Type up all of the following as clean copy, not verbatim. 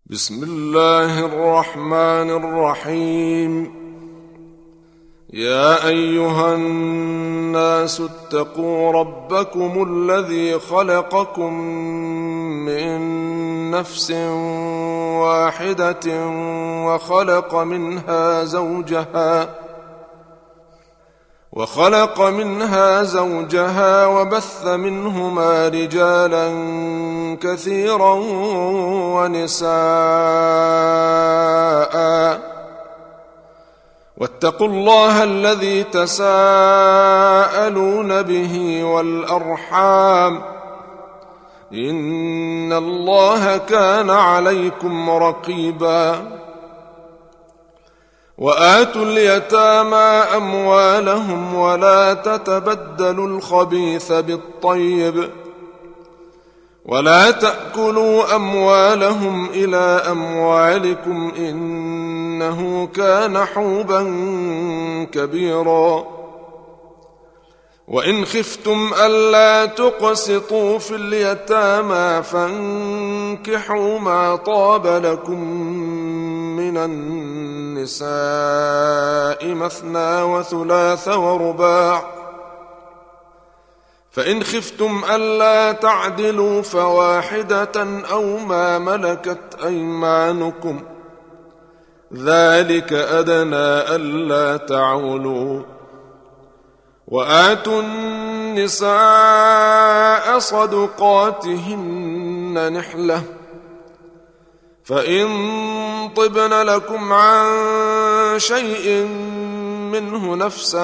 بسم الله الرحمن الرحيم. يا أيها الناس اتقوا ربكم الذي خلقكم من نفس واحدة وخلق منها زوجها وبث منهما رجالا كثيرا ونساء، واتقوا الله الذي تساءلون به والأرحام، إن الله كان عليكم رقيبا. وآتوا اليتامى أموالهم ولا تتبدلوا الخبيث بالطيب، ولا تأكلوا أموالهم إلى أموالكم إنه كان حوبا كبيرا. وإن خفتم ألا تقسطوا في اليتامى فانكحوا ما طاب لكم من النساء مثنى وثلاث ورباع، فإن خفتم ألا تعدلوا فواحدة أو ما ملكت أيمانكم، ذلك أدنى ألا تعولوا. وآتوا النساء صدقاتهن نحلة، فإن طبن لكم عن شيء منه نفسا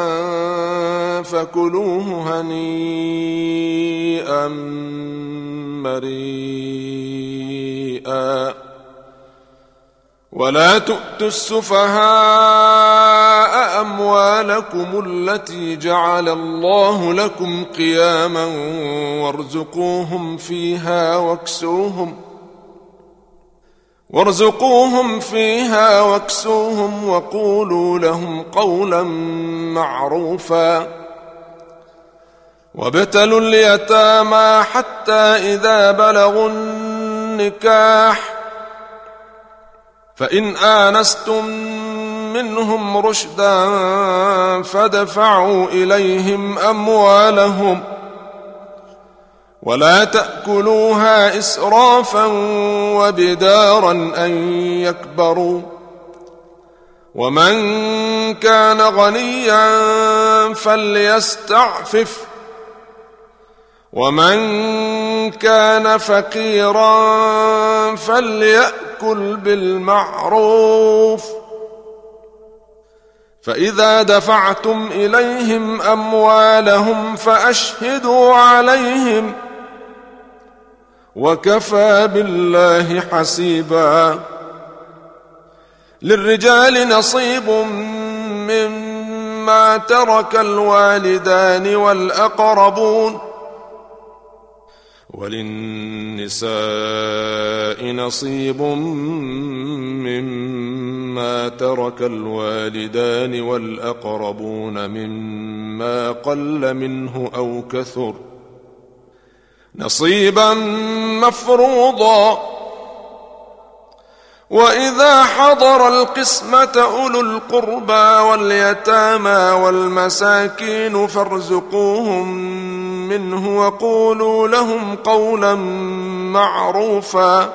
فكلوه هنيئا مريئا. ولا تؤتوا السفهاء أموالكم التي جعل الله لكم قياما وارزقوهم فيها واكسوهم وقولوا لهم قولا معروفا. وابتلوا اليتامى حتى إذا بلغوا النكاح، فإن آنستم منهم رشدا فادفعوا إليهم أموالهم، ولا تأكلوها إسرافا وبدارا أن يكبروا. ومن كان غنيا فليستعفف، ومن كان فقيرا فليأكل بالمعروف. فإذا دفعتم إليهم أموالهم فأشهدوا عليهم، وكفى بالله حسيبا. للرجال نصيب مما ترك الوالدان والأقربون، وللنساء نصيب مما ترك الوالدان والأقربون مما قل منه أو كثر، نصيبا مفروضا. وإذا حضر القسمة أولو القربى واليتامى والمساكين فارزقوهم منه وقولوا لهم قولا معروفا.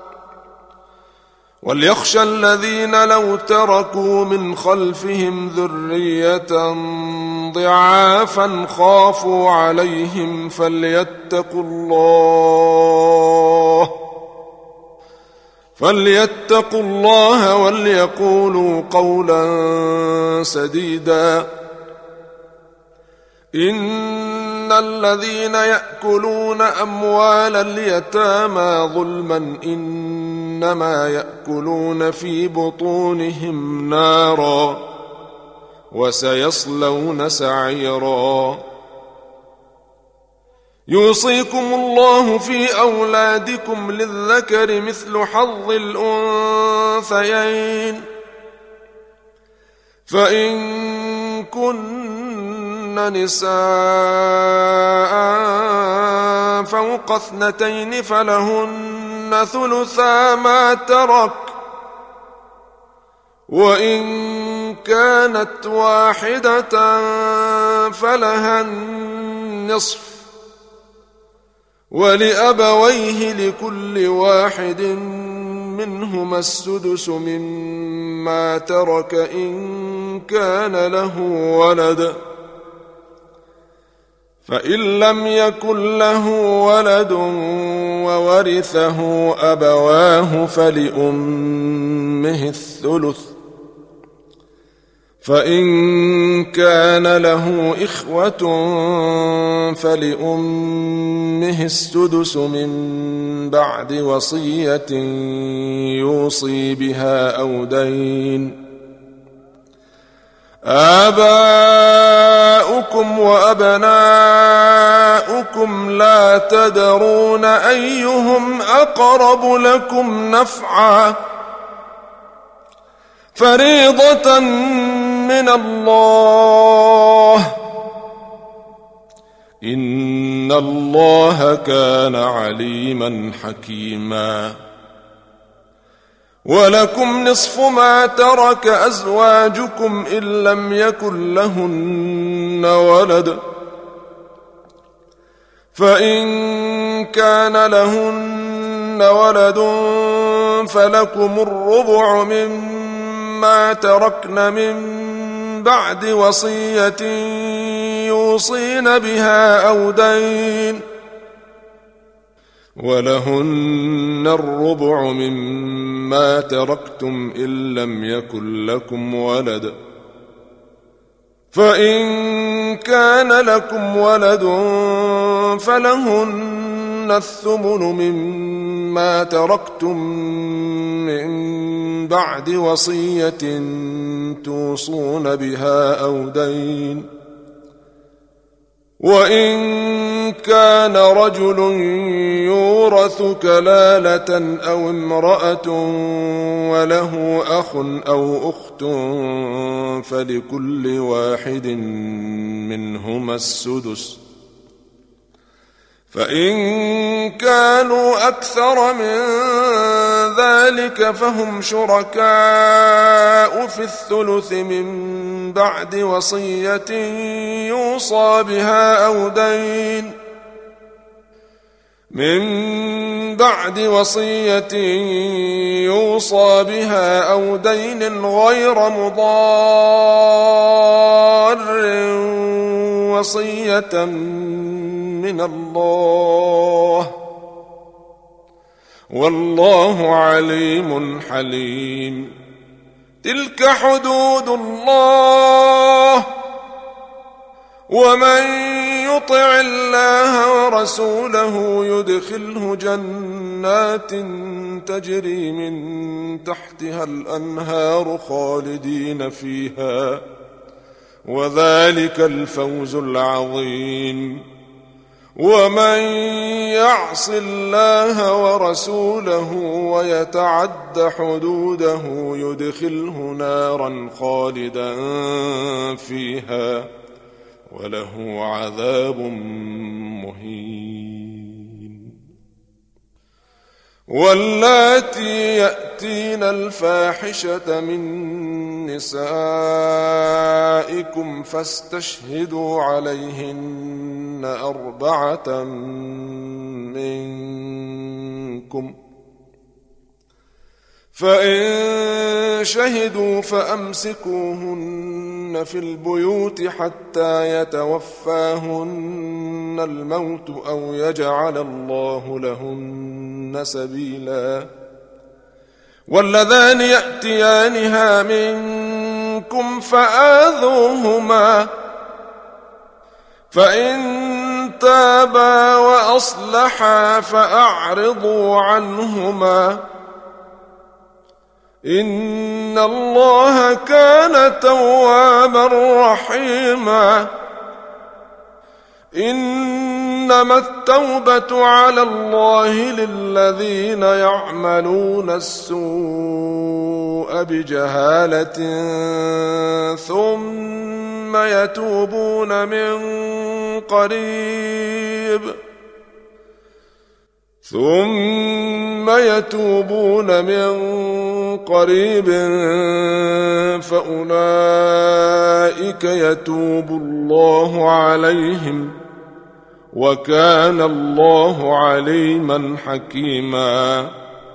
وليخشى الذين لو تركوا من خلفهم ذرية ضعافا خافوا عليهم فليتقوا الله وليقولوا قولا سديدا. إن الذين يأكلون أموال اليتامى ظلما إنما يأكلون في بطونهم نارا وسيصلون سعيرا. يوصيكم الله في أولادكم للذكر مثل حظ الأنثيين، فإن كن نساء فوق 2 فلهن ثلثا ما ترك وإن كانت واحدة فلها النصف ولأبويه لكل واحد منهما السدس مما ترك إن كان له ولد فإن لم يكن له ولد وورثه أبواه فلأمه الثلث فإن كان له إخوة فلأمه السدس من بعد وصية يوصي بها أو دين آباؤكم وأبناؤكم لا تدرون أيهم أقرب لكم نفعا فريضة من الله إن الله كان عليما حكيما ولكم نصف ما ترك أزواجكم إن لم يكن لهن ولد فإن كان لهن ولد فلكم الربع مما تركن من بعد وصية يوصين بها أو دين ولهن الربع مما تركتم إن لم يكن لكم ولد فإن كان لكم ولد فلهن الثمن مما تركتم من بعد وصية توصون بها أو دين وإن كان رجل يورث كلالة أو امرأة وله أخ أو أخت فلكل واحد منهما السدس فإن كانوا أكثر من ذلك فهم شركاء في الثلث من بعد وصية يوصى بها أو دين غير مضار وصية من الله والله عليم حليم تلك حدود الله ومن يطع الله ورسوله يدخله جنات تجري من تحتها الأنهار خالدين فيها وذلك الفوز العظيم ومن يعص الله ورسوله ويتعد حدوده يدخله نارا خالدا فيها وله عذاب مهين واللاتي يأتين الفاحشة من نسائكم فاستشهدوا عليهن 4 منكم فإن شهدوا فأمسكوهن في البيوت حتى يتوفاهن الموت أو يجعل الله لهن سبيلا واللذان يأتيانها منكم فآذوهما فإن تابا وأصلحا فأعرضوا عنهما إن الله كان توابا رحيما إنما التوبة على الله للذين يعملون السوء بجهالة ثم يتوبون من قريب ثم يتوبون من قريب فأولئك يتوب الله عليهم وكان الله عليما حكيما.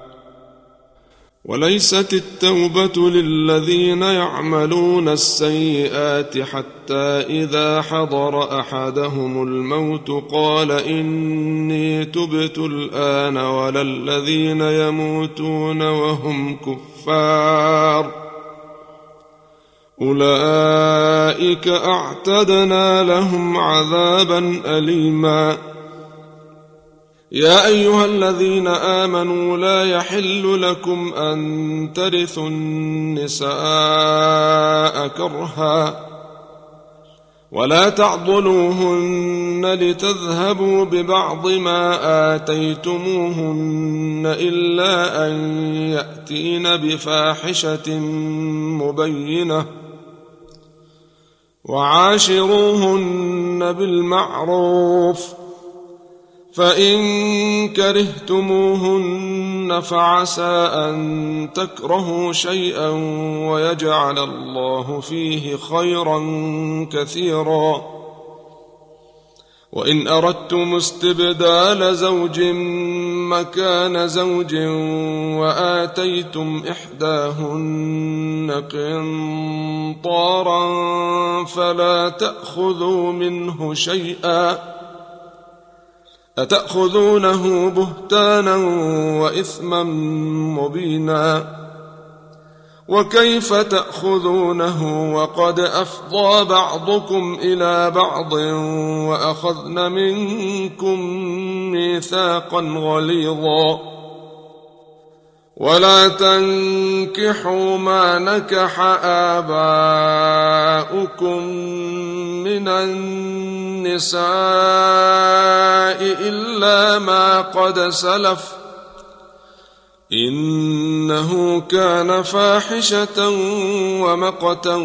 وليست التوبة للذين يعملون السيئات حتى إذا حضر أحدهم الموت قال إني تبت الآن ولا الذين يموتون وهم كفار أولئك أعتدنا لهم عذابا أليما. يا أيها الذين آمنوا لا يحل لكم أن ترثوا النساء كرها ولا تعضلوهن لتذهبوا ببعض ما آتيتموهن إلا أن يأتين بفاحشة مبينة وعاشروهن بالمعروف فإن كرهتموهن فعسى أن تكرهوا شيئا ويجعل الله فيه خيرا كثيرا. وإن أردتم استبدال زوج مكان زوج وآتيتم إحداهن قنطارا فلا تأخذوا منه شيئا أتأخذونه بهتانا وإثما مبينا. وكيف تأخذونه وقد أفضى بعضكم إلى بعض وأخذن منكم ميثاقا غليظا. ولا تنكحوا ما نكح آباؤكم من النساء إلا ما قد سلف إنه كان فاحشة ومقتا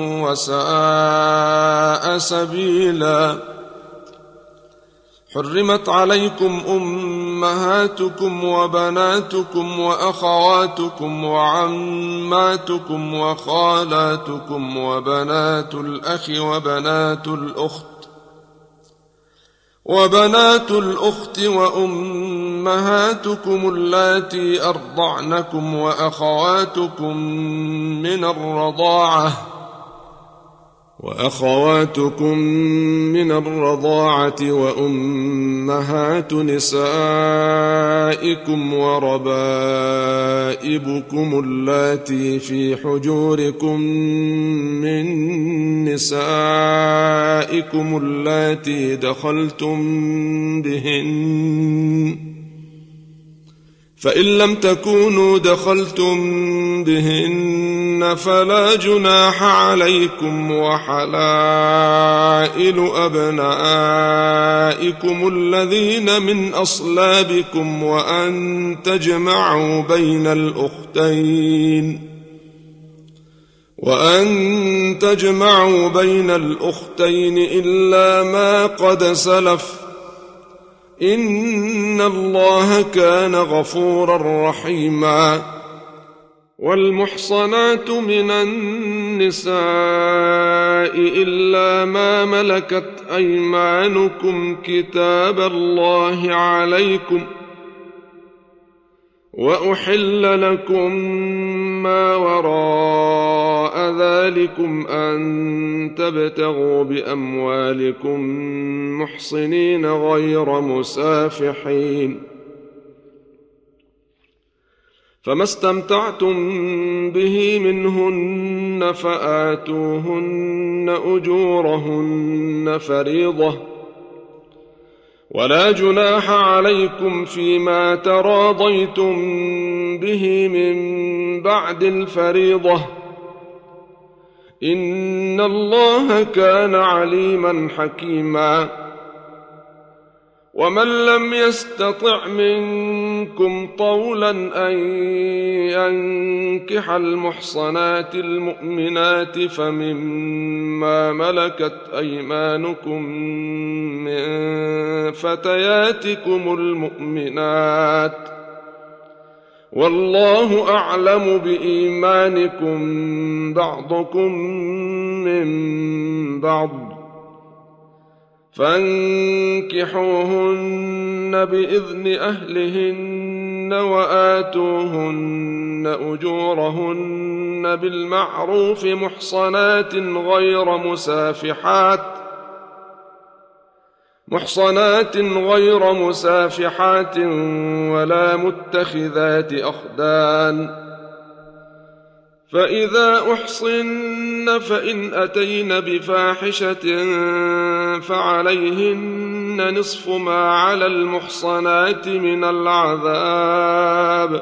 وساء سبيلا. حرمت عليكم أمهاتكم وبناتكم وأخواتكم وعماتكم وخالاتكم وبنات الأخ وبنات الأخت وأمهاتكم اللاتي أرضعنكم وأخواتكم من الرضاعة وأمهات نسائكم وربائبكم اللاتي في حجوركم من نسائكم اللاتي دخلتم بهن فإن لم تكونوا دخلتم بهن فلا جناح عليكم وحلائل أبنائكم الذين من أصلابكم وأن تجمعوا بين الأختين إلا ما قد سلف إن الله كان غفورا رحيما. والمحصنات من النساء إلا ما ملكت أيمانكم كتاب الله عليكم وأحل لكم ما وراء ذلكم أن تبتغوا بأموالكم محصنين غير مسافحين فما استمتعتم به منهن فآتوهن أجورهن فريضة ولا جناح عليكم فيما تراضيتم به من بعد الفريضة إن الله كان عليما حكيما. ومن لم يستطع منكم طولا أن ينكح المحصنات المؤمنات ما ملكت أيمانكم من فتياتكم المؤمنات، والله أعلم بإيمانكم بعضكم من بعض، فانكحوهن بإذن أهلهن وآتوهن أجورهن بالمعروف محصنات غير مسافحات ولا متخذات أخدان، فإذا أحصن فإن أتين بفاحشة فعليهن نصف ما على المحصنات من العذاب،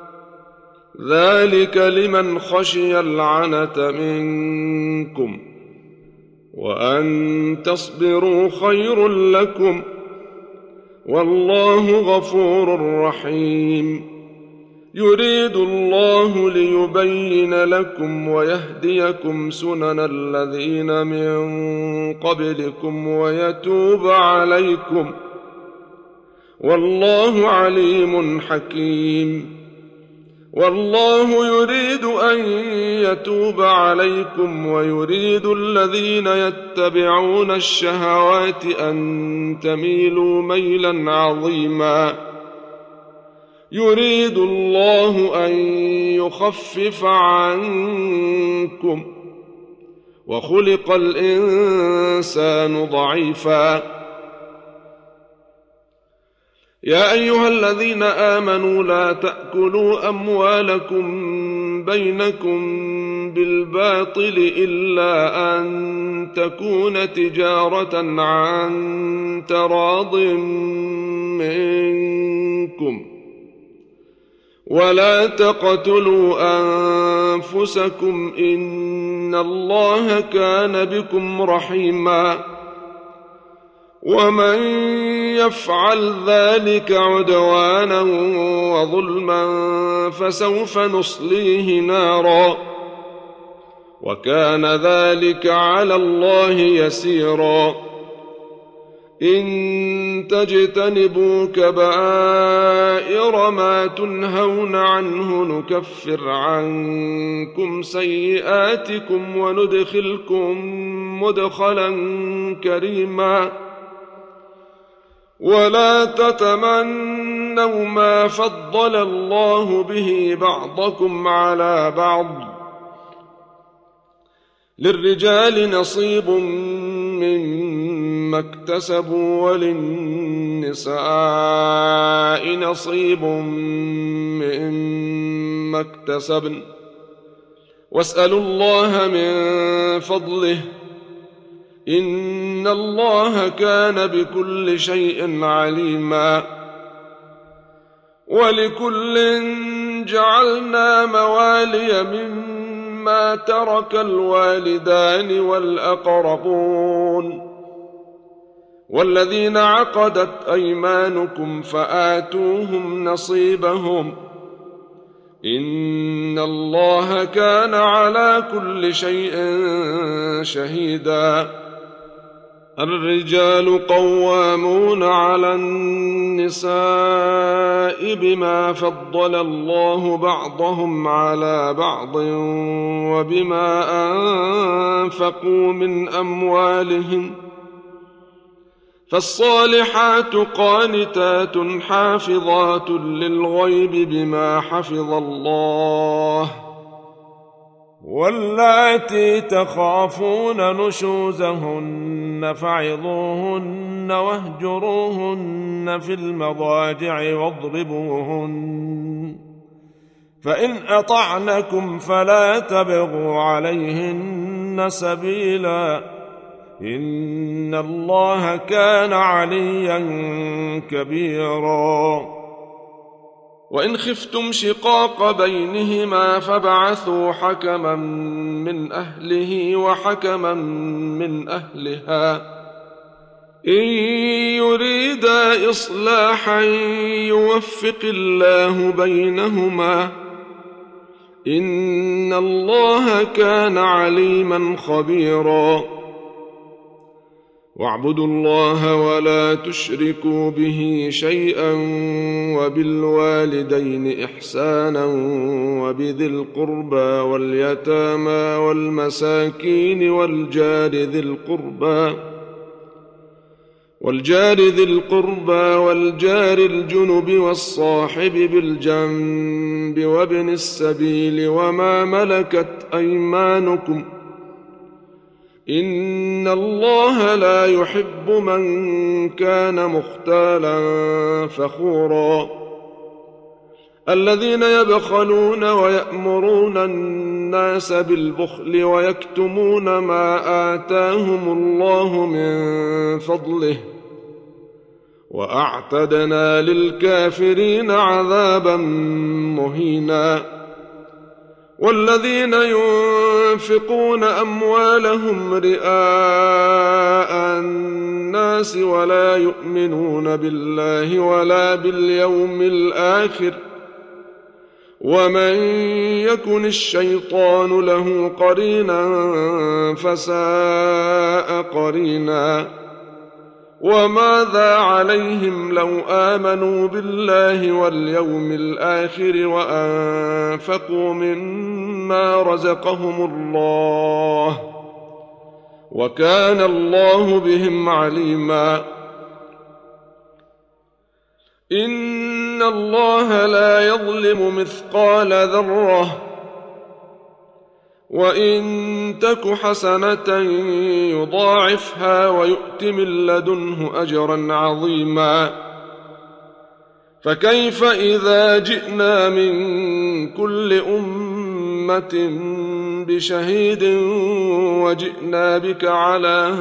ذلك لمن خشي العنة منكم، وأن تصبروا خير لكم، والله غفور رحيم. يريد الله ليبين لكم ويهديكم سنن الذين من قبلكم ويتوب عليكم، والله عليم حكيم. والله يريد أن يتوب عليكم ويريد الذين يتبعون الشهوات أن تميلوا ميلا عظيما. يريد الله أن يخفف عنكم، وخلق الإنسان ضعيفا. يا أيها الذين آمنوا لا تأكلوا أموالكم بينكم بالباطل إلا أن تكون تجارة عن تراض منكم، ولا تقتلوا أنفسكم إن الله كان بكم رحيما، ومن يفعل ذلك عدوانا وظلما فسوف نصليه نارا، وكان ذلك على الله يسيرا. إن تجتنبوا كبائر ما تنهون عنه نكفر عنكم سيئاتكم وندخلكم مدخلا كريما. ولا تتمنوا ما فضل الله به بعضكم على بعض، للرجال نصيب مما اكتسبوا وللنساء نصيب مما اكتسبن، واسألوا الله من فضله إن الله كان بكل شيء عليما. ولكل جعلنا موالي مما ترك الوالدان والأقربون والذين عقدت أيمانكم فآتوهم نصيبهم، إن الله كان على كل شيء شهيدا. الرجال قوامون على النساء بما فضل الله بعضهم على بعض وبما أنفقوا من أموالهم، فالصالحات قانتات حافظات للغيب بما حفظ الله، واللاتي تخافون نشوزهن فعظوهن واهجروهن في المضاجع واضربوهن، فإن أطعنكم فلا تبغوا عليهن سبيلا، إن الله كان عليا كبيرا. وإن خفتم شقاق بينهما فابعثوا حكما من أهله وحكما من أهلها إن يريدا إصلاحا يوفق الله بينهما إن الله كان عليما خبيرا واعبدوا الله ولا تشركوا به شيئا وبالوالدين إحسانا وبذي القربى واليتامى والمساكين والجار ذي القربى والجار الجنب والصاحب بالجنب وابن السبيل وما ملكت أيمانكم إن الله لا يحب من كان مختالا فخورا الذين يبخلون ويأمرون الناس بالبخل ويكتمون ما آتاهم الله من فضله وأعتدنا للكافرين عذابا مهينا والذين ينفقون أموالهم رئاء الناس ولا يؤمنون بالله ولا باليوم الآخر ومن يكن الشيطان له قرينا فساء قرينا وماذا عليهم لو آمنوا بالله واليوم الآخر وأنفقوا مما رزقهم الله وكان الله بهم عليما إن الله لا يظلم مثقال ذرة وإن تك حسنة يضاعفها ويؤت من لدنه أجرا عظيما فكيف إذا جئنا من كل أمة بشهيد وجئنا بك على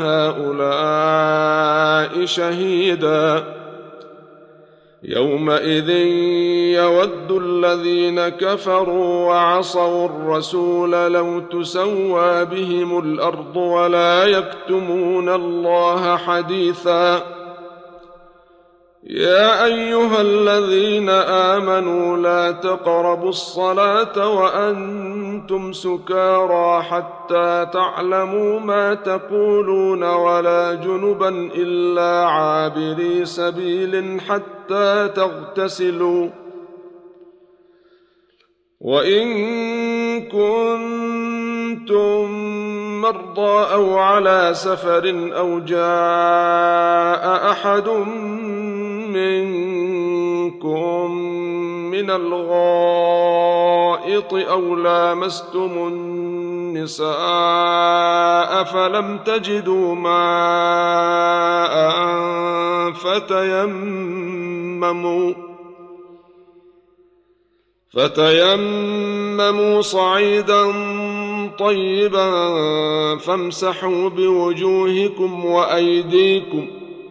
هؤلاء شهيدا يومئذ يود الذين كفروا وعصوا الرسول لو تسوى بهم الأرض ولا يكتمون الله حديثا يا أيها الذين آمنوا لا تقربوا الصلاة وأنتم سكارى حتى تعلموا ما تقولون ولا جنبا إلا عابري سبيل حتى تغتسلوا وإن كنتم مرضى أو على سفر أو جاء أحد منكم من الغائط أو لامستم النساء فلم تجدوا ماء فتيمموا صعيدا طيبا فامسحوا بوجوهكم وأيديكم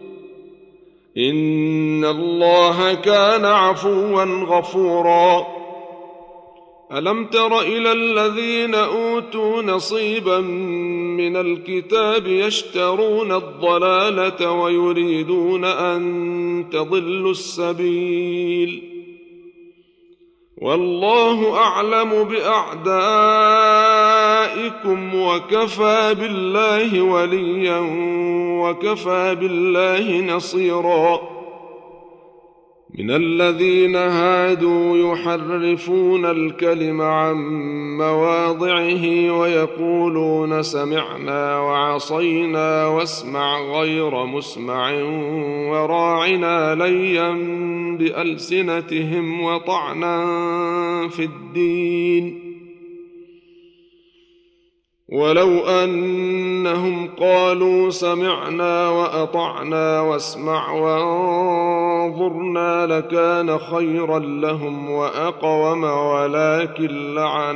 إن الله كان عفوا غفورا ألم تر إلى الذين أوتوا نصيبا من الكتاب يشترون الضلالة ويريدون أن تضلوا السبيل والله أعلم بأعدائكم وكفى بالله وليا وكفى بالله نصيرا من الذين هادوا يحرفون الكلم عن مواضعه ويقولون سمعنا وعصينا واسمع غير مسمع وراعنا ليا بألسنتهم وطعنا في الدين ولو أنهم قالوا سمعنا وأطعنا واسمع وانظرنا لكان خيرا لهم وأقوم ولكن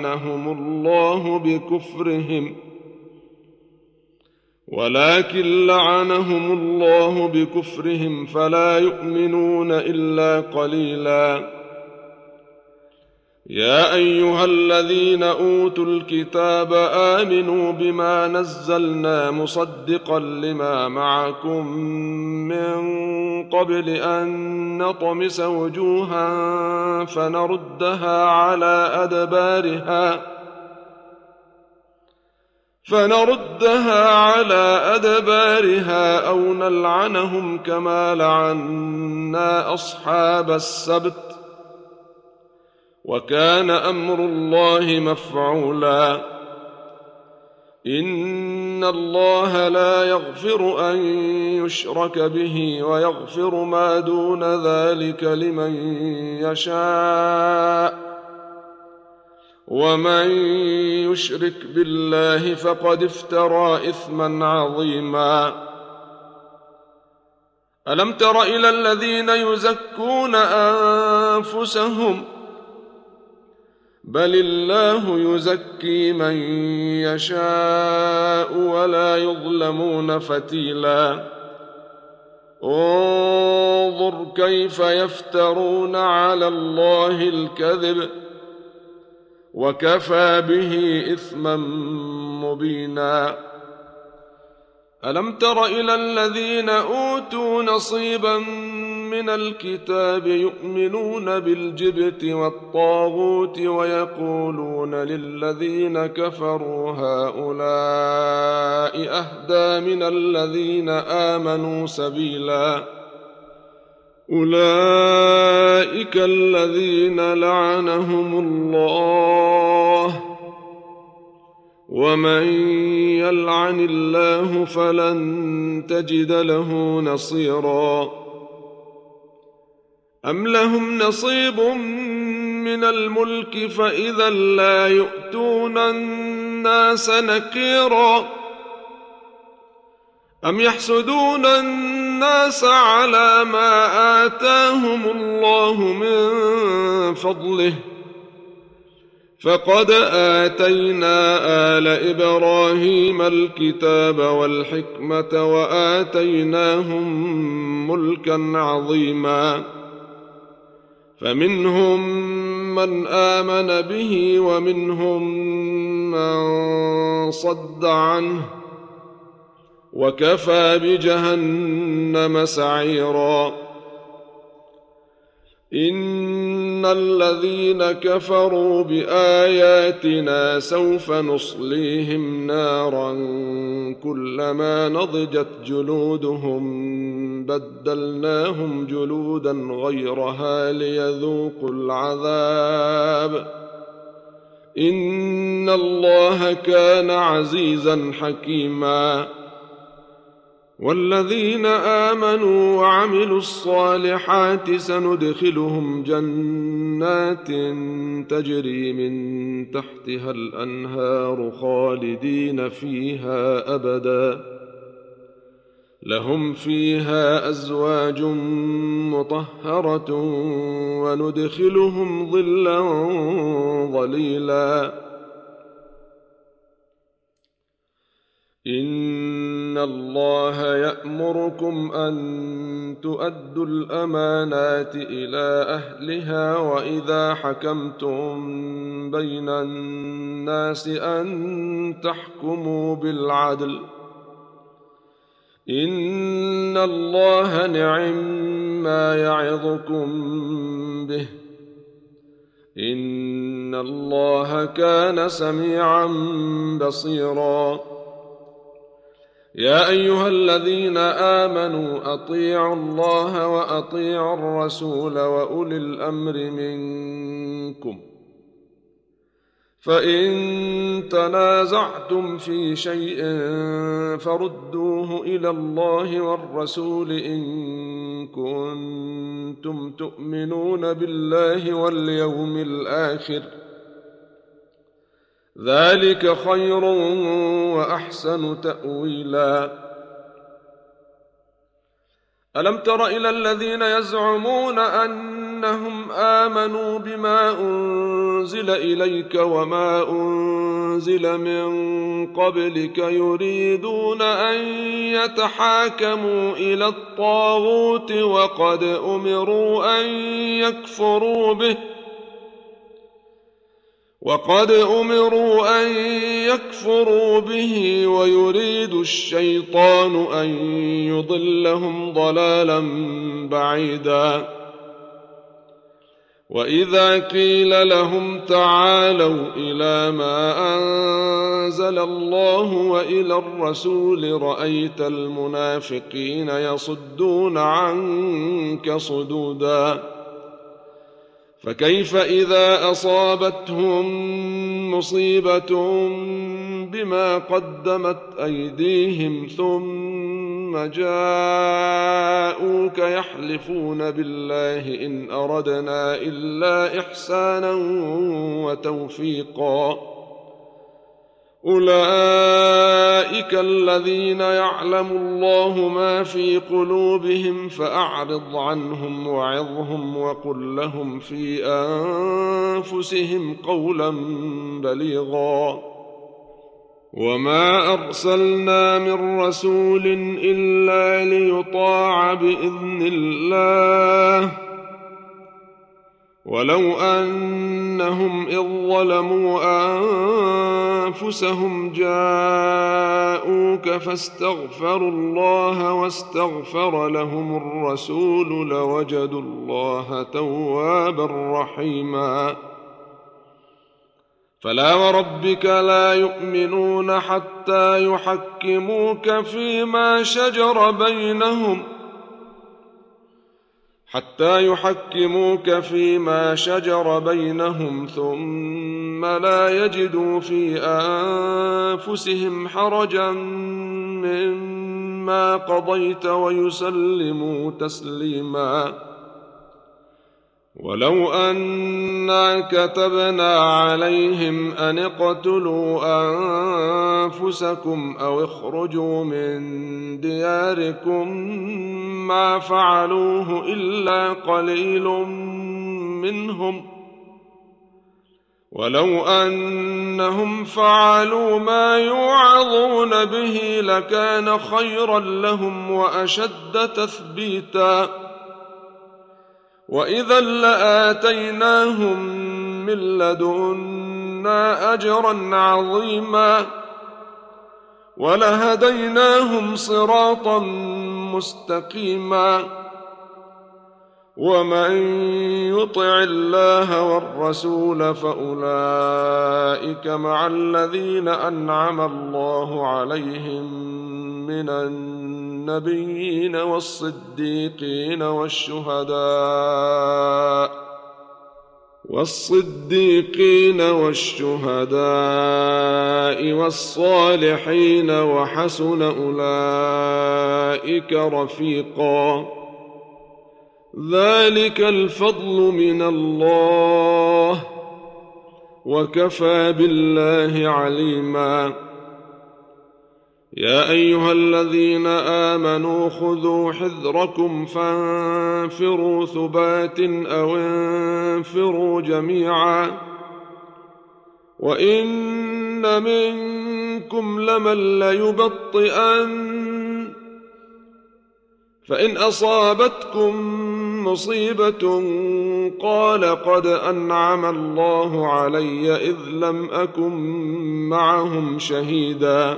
لعنهم الله بكفرهم فلا يؤمنون إلا قليلا يا أيها الذين أوتوا الكتاب آمنوا بما نزلنا مصدقا لما معكم من قبل أن نطمس وجوها فنردها على أدبارها أو نلعنهم كما لعنا أصحاب السبت وكان أمر الله مفعولا إن الله لا يغفر أن يشرك به ويغفر ما دون ذلك لمن يشاء ومن يشرك بالله فقد افترى إثما عظيما ألم تر إلى الذين يزكون أنفسهم بل الله يزكي من يشاء ولا يظلمون فتيلا انظر كيف يفترون على الله الكذب وكفى به إثما مبينا ألم تر إلى الذين أوتوا نصيبا من الكتاب يؤمنون بالجبت والطاغوت ويقولون للذين كفروا هؤلاء أهدى من الذين آمنوا سبيلا أولئك الذين لعنهم الله ومن يلعن الله فلن تجد له نصيرا أم لهم نصيب من الملك فإذا لا يؤتون الناس نكيرا أم يحسدون الناس على ما آتاهم الله من فضله فقد آتينا آل إبراهيم الكتاب والحكمة وآتيناهم ملكا عظيما فمنهم من آمن به ومنهم من صد عنه وكفى بجهنم سعيرا إن الذين كفروا بآياتنا سوف نصليهم نارا كلما نضجت جلودهم بدلناهم جلودا غيرها ليذوقوا العذاب إن الله كان عزيزا حكيما والذين آمنوا وعملوا الصالحات سندخلهم جنات تجري من تحتها الأنهار خالدين فيها أبدا لهم فيها أزواج مطهرة وندخلهم ظلا ظليلا إن الله يأمركم أن تؤدوا الأمانات إلى أهلها وإذا حكمتم بين الناس أن تحكموا بالعدل إن الله نعم ما يعظكم به إن الله كان سميعا بصيرا يا أيها الذين آمنوا أطيعوا الله وأطيعوا الرسول وأولي الأمر منكم فإن تنازعتم في شيء فردوه إلى الله والرسول إن كنتم تؤمنون بالله واليوم الآخر ذلك خير وأحسن تأويلا ألم تر إلى الذين يزعمون أنهم آمنوا بما أنزل إليك وما أنزل من قبلك يريدون أن يتحاكموا إلى الطاغوت وقد أمروا أن يكفروا به وقد أمروا أن يكفروا به ويريد الشيطان أن يضلهم ضلالا بعيدا. وإذا قيل لهم تعالوا إلى ما أنزل الله وإلى الرسول رأيت المنافقين يصدون عنك صدودا. فكيف إذا أصابتهم مصيبة بما قدمت أيديهم ثم جاءوك يحلفون بالله إن أردنا إلا إحسانا وتوفيقا. أولئك الذين يعلم الله ما في قلوبهم فأعرض عنهم وعظهم وقل لهم في أنفسهم قولا بليغا. وما أرسلنا من رسول إلا ليطاع بإذن الله ولو أنهم إذ ظلموا أنفسهم جاءوك فاستغفروا الله واستغفر لهم الرسول لوجدوا الله توابا رحيما. فلا وربك لا يؤمنون حتى يحكموك فيما شجر بينهم ثم لا يجدوا في أنفسهم حرجا مما قضيت ويسلموا تسليما. ولو أنا كتبنا عليهم أن اقتلوا أنفسكم أو اخرجوا من دياركم ما فعلوه إلا قليل منهم ولو أنهم فعلوا ما يوعظون به لكان خيرا لهم وأشد تثبيتا. وإذا لآتيناهم من لدنا أجرا عظيما ولهديناهم صراطا مستقيما. ومن يطع الله والرسول فأولئك مع الذين أنعم الله عليهم من النبيين والصديقين والشهداء والصالحين وحسن أولئك رفيقا. ذلك الفضل من الله وكفى بالله عليما. يا أيها الذين آمنوا خذوا حذركم فانفروا ثبات أو انفروا جميعا وإن منكم لمن ليبطئن فإن أصابتكم مصيبة قال قد أنعم الله علي إذ لم أكن معهم شهيدا.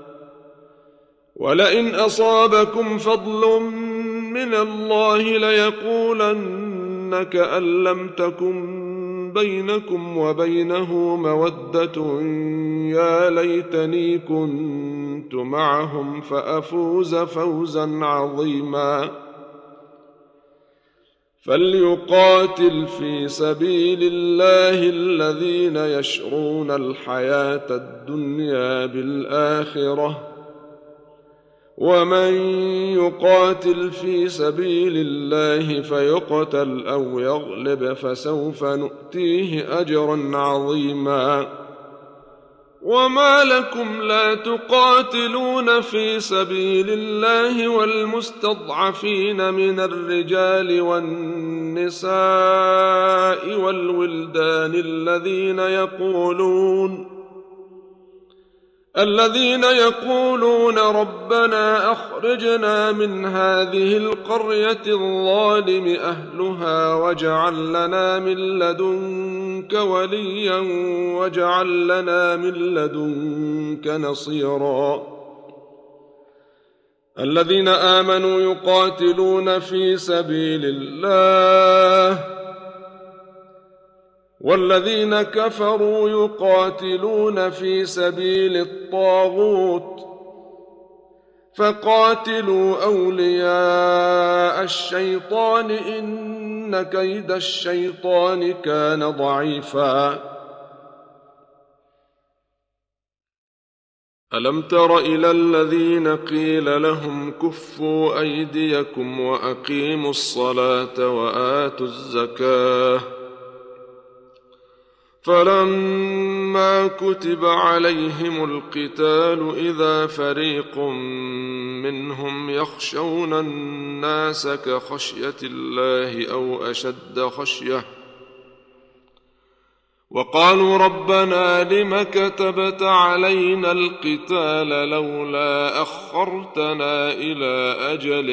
ولئن أصابكم فضل من الله ليقولن كأن لم تكن بينكم وبينه مودة يا ليتني كنت معهم فأفوز فوزا عظيما. فليقاتل في سبيل الله الذين يشرون الحياة الدنيا بالآخرة ومن يقاتل في سبيل الله فيقتل أو يغلب فسوف نؤتيه أجرا عظيما. وما لكم لا تقاتلون في سبيل الله والمستضعفين من الرجال والنساء والولدان الذين يقولون ربنا أخرجنا من هذه القرية الظالم أهلها واجعل لنا من لدنك لدنك وليا واجعل لنا من لدنك نصيرا الذين آمنوا يقاتلون في سبيل الله والذين كفروا يقاتلون في سبيل الطاغوت فقاتلوا أولياء الشيطان إن كيد الشيطان كان ضعيفا ألم تر إلى الذين قيل لهم كفوا أيديكم وأقيموا الصلاة وآتوا الزكاة فلما كتب عليهم القتال إذا فريق منهم يخشون الناس كخشية الله أو أشد خشية وقالوا ربنا لم كتبت علينا القتال لولا أخرتنا إلى أجل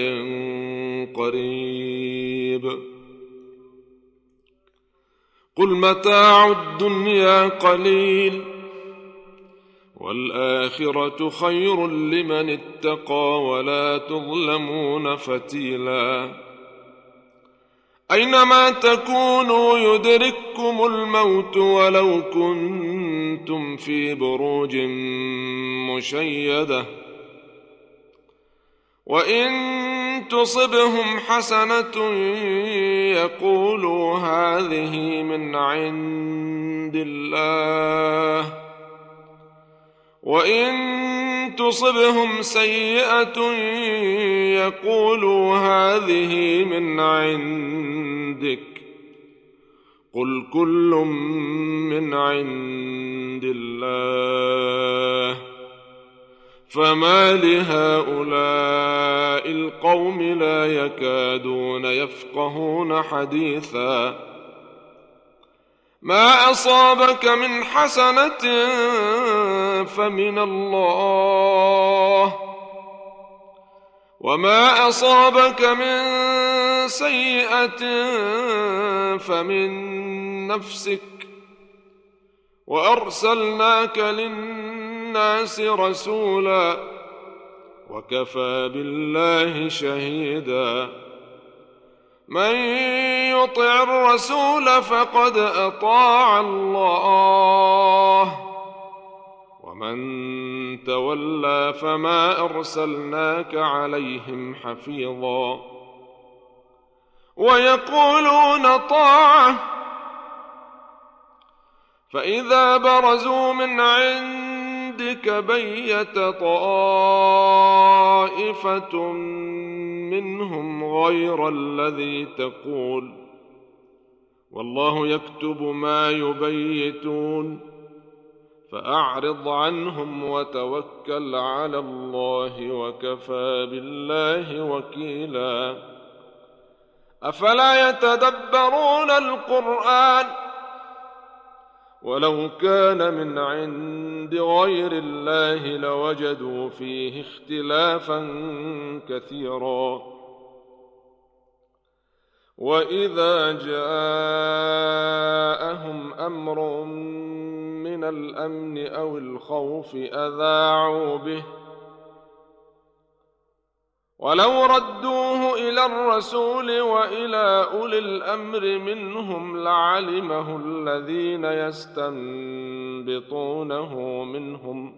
قريب قل متاع الدنيا قليل والآخرة خير لمن اتقى ولا تظلمون فتيلا أينما تكونوا يدرككم الموت ولو كنتم في بروج مشيدة وإن تصبهم حسنة يقولوا هذه من عند الله وإن تصبهم سيئة يقولوا هذه من عندك قل كل من عند الله فما لهؤلاء القوم لا يكادون يفقهون حديثا ما أصابك من حسنة فمن الله وما أصابك من سيئة فمن نفسك وأرسلناك للناس رسولا وكفى بالله شهيدا من يطع الرسول فقد أطاع الله ومن تولى فما أرسلناك عليهم حفيظا ويقولون طاعة فإذا برزوا من عندك بيت طائفة منهم غير الذي تقول والله يكتب ما يبيتون فأعرض عنهم وتوكل على الله وكفى بالله وكيلا أفلا يتدبرون القرآن ولو كان من عند غير الله لوجدوا فيه اختلافا كثيرا وإذا جاءهم أمر من الأمن أو الخوف أذاعوا به ولو ردوه إلى الرسول وإلى أولي الأمر منهم لعلمه الذين يستنبطونه منهم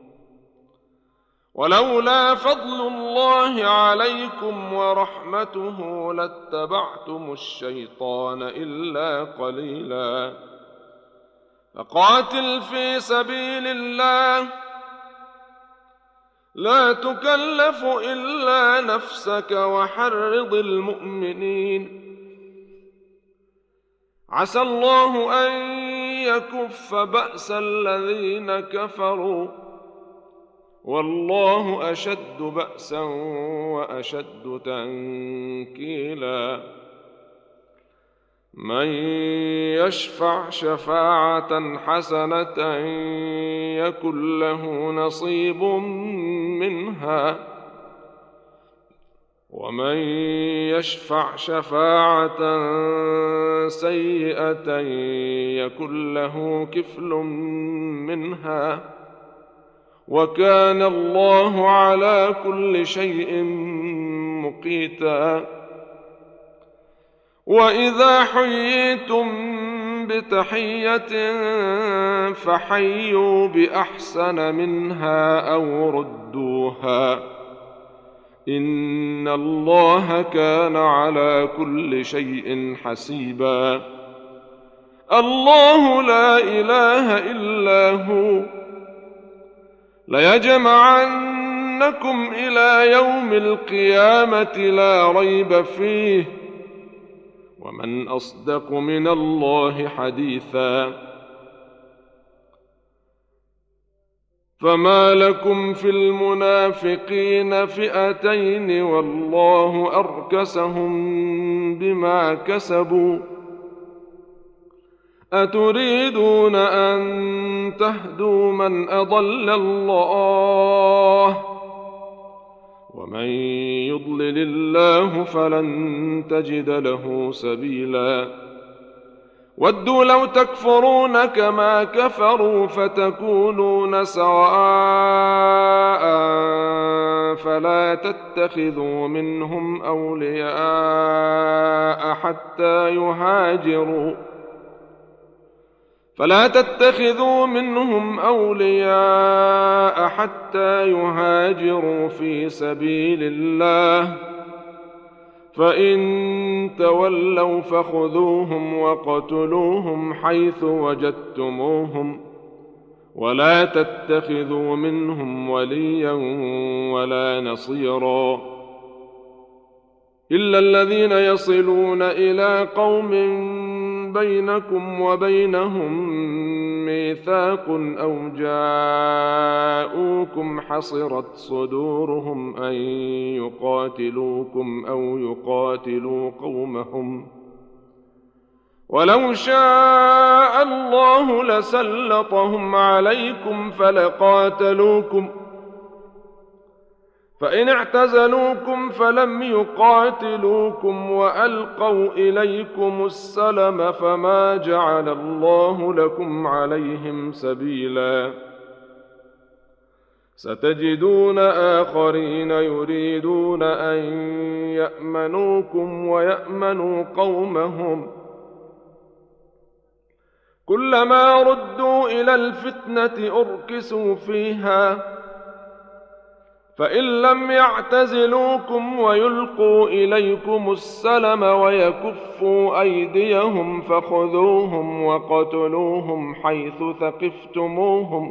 ولولا فضل الله عليكم ورحمته لاتبعتم الشيطان إلا قليلا فقاتل في سبيل الله لا تكلف إلا نفسك وحرض المؤمنين عسى الله أن يكف بأس الذين كفروا والله أشد بأسا وأشد تنكيلا من يشفع شفاعة حسنة يكن له نصيب منها ومن يشفع شفاعة سيئة يكن له كفل منها وكان الله على كل شيء مقيتا. وإذا حييتم بتحية فحيوا بأحسن منها أو ردوها إن الله كان على كل شيء حسيبا. الله لا إله إلا هو ليجمعنكم إلى يوم القيامة لا ريب فيه ومن أصدق من الله حديثا. فما لكم في المنافقين فئتين والله أركسهم بما كسبوا أتريدون أن تهدوا من أضل الله ومن يضلل الله فلن تجد له سبيلا. ودوا لو تكفرون كما كفروا فتكونون سواء فلا تتخذوا منهم أولياء حتى يهاجروا في سبيل الله فإن تولوا فخذوهم وقتلوهم حيث وجدتموهم ولا تتخذوا منهم وليا ولا نصيرا إلا الذين يصلون إلى قوم بينكم وبينهم ميثاق أو جاءوكم حصرت صدورهم أن يقاتلوكم أو يقاتلوا قومهم ولو شاء الله لسلطهم عليكم فلقاتلوكم فإن اعتزلوكم فلم يقاتلوكم وألقوا إليكم السلم فما جعل الله لكم عليهم سبيلا. ستجدون آخرين يريدون أن يأمنوكم ويأمنوا قومهم كلما ردوا إلى الفتنة أركسوا فيها فإن لم يعتزلوكم ويلقوا إليكم السلم ويكفوا أيديهم فخذوهم وقتلوهم حيث ثقفتموهم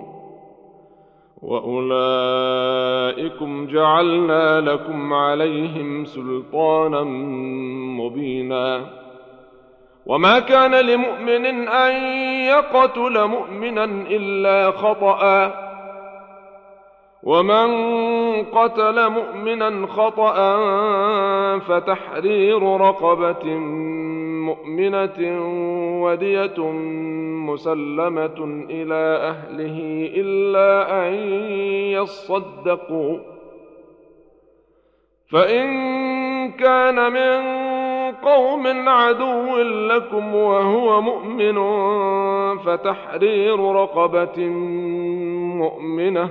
وأولئكم جعلنا لكم عليهم سلطانا مبينا. وما كان لمؤمن أن يقتل مؤمنا إلا خطأ ومن قتل مؤمنا خطأ فتحرير رقبة مؤمنة ودية مسلمة إلى أهله إلا أن يصدقوا فإن كان من قوم عدو لكم وهو مؤمن فتحرير رقبة مؤمنة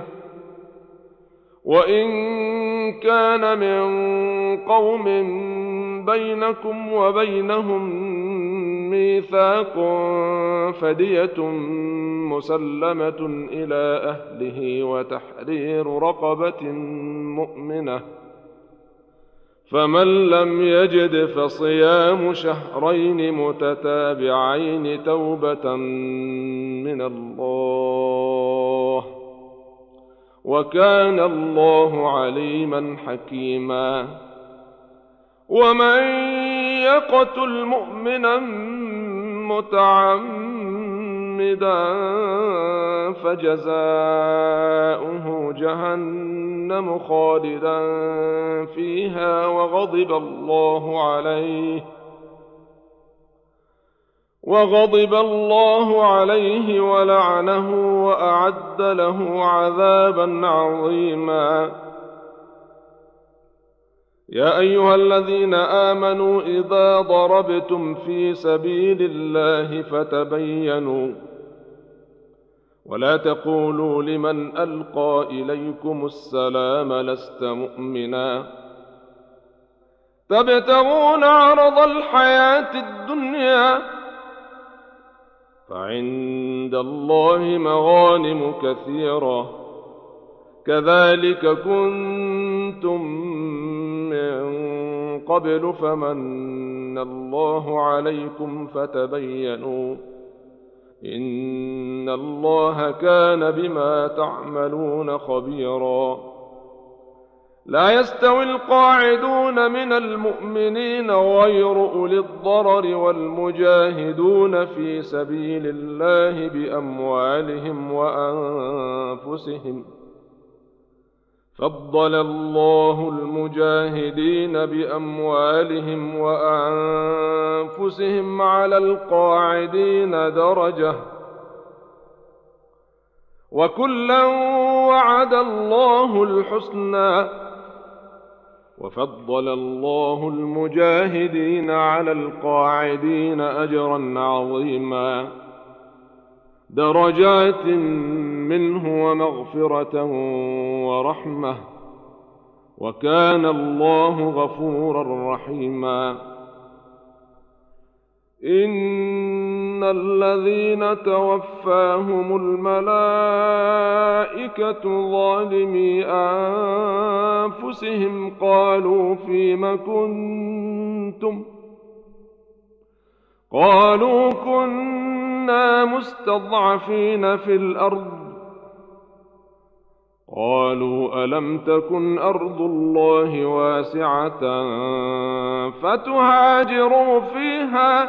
وإن كان من قوم بينكم وبينهم ميثاق فدية مسلمة إلى أهله وتحرير رقبة مؤمنة فمن لم يجد فصيام شهرين متتابعين توبة من الله وكان الله عليما حكيما. ومن يقتل مؤمنا متعمدا فجزاؤه جهنم خالدا فيها وغضب الله عليه ولعنه وأعد له عذابا عظيما. يا أيها الذين آمنوا إذا ضربتم في سبيل الله فتبينوا ولا تقولوا لمن ألقى إليكم السلام لست مؤمنا تبتغون عرض الحياة الدنيا فعند الله مغانم كثيرة كذلك كنتم من قبل فمن الله عليكم فتبينوا إن الله كان بما تعملون خبيرا لا يستوي القاعدون من المؤمنين غير أولي الضرر والمجاهدون في سبيل الله بأموالهم وأنفسهم فضل الله المجاهدين بأموالهم وأنفسهم على القاعدين درجة وكلا وعد الله الحسنى وفضل الله المجاهدين على القاعدين أجرا عظيما درجات منه ومغفرة ورحمة وكان الله غفورا رحيما إن الذين توفاهم الملائكة ظالمي أنفسهم قالوا فيم كنتم قالوا كنا مستضعفين في الأرض قالوا ألم تكن أرض الله واسعة فتهاجروا فيها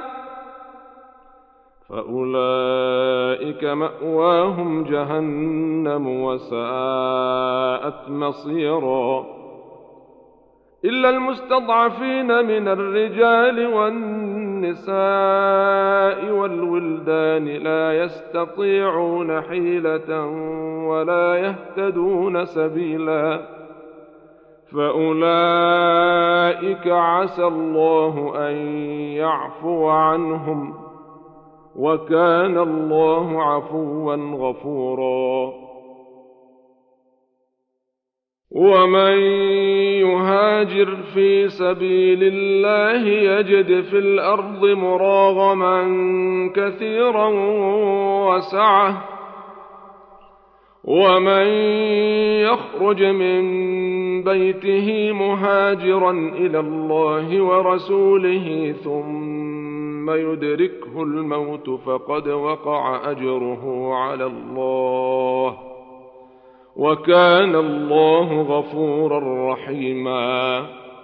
فأولئك مأواهم جهنم وساءت مصيرا إلا المستضعفين من الرجال والنساء والولدان لا يستطيعون حيلة ولا يهتدون سبيلا فأولئك عسى الله أن يعفو عنهم وكان الله عفوا غفورا ومن يهاجر في سبيل الله يجد في الأرض مراغما كثيرا وسعة ومن يخرج من بيته مهاجرا إلى الله ورسوله ثم يدركه الموت فقد وقع أجره على الله وكان الله غفورا رحيما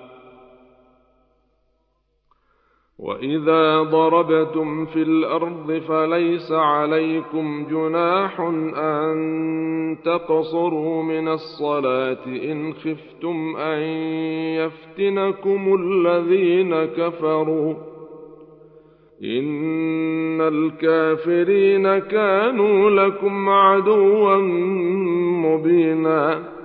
وإذا ضربتم في الأرض فليس عليكم جناح أن تقصروا من الصلاة إن خفتم أن يفتنكم الذين كفروا إن الكافرين كانوا لكم عدوا مبينا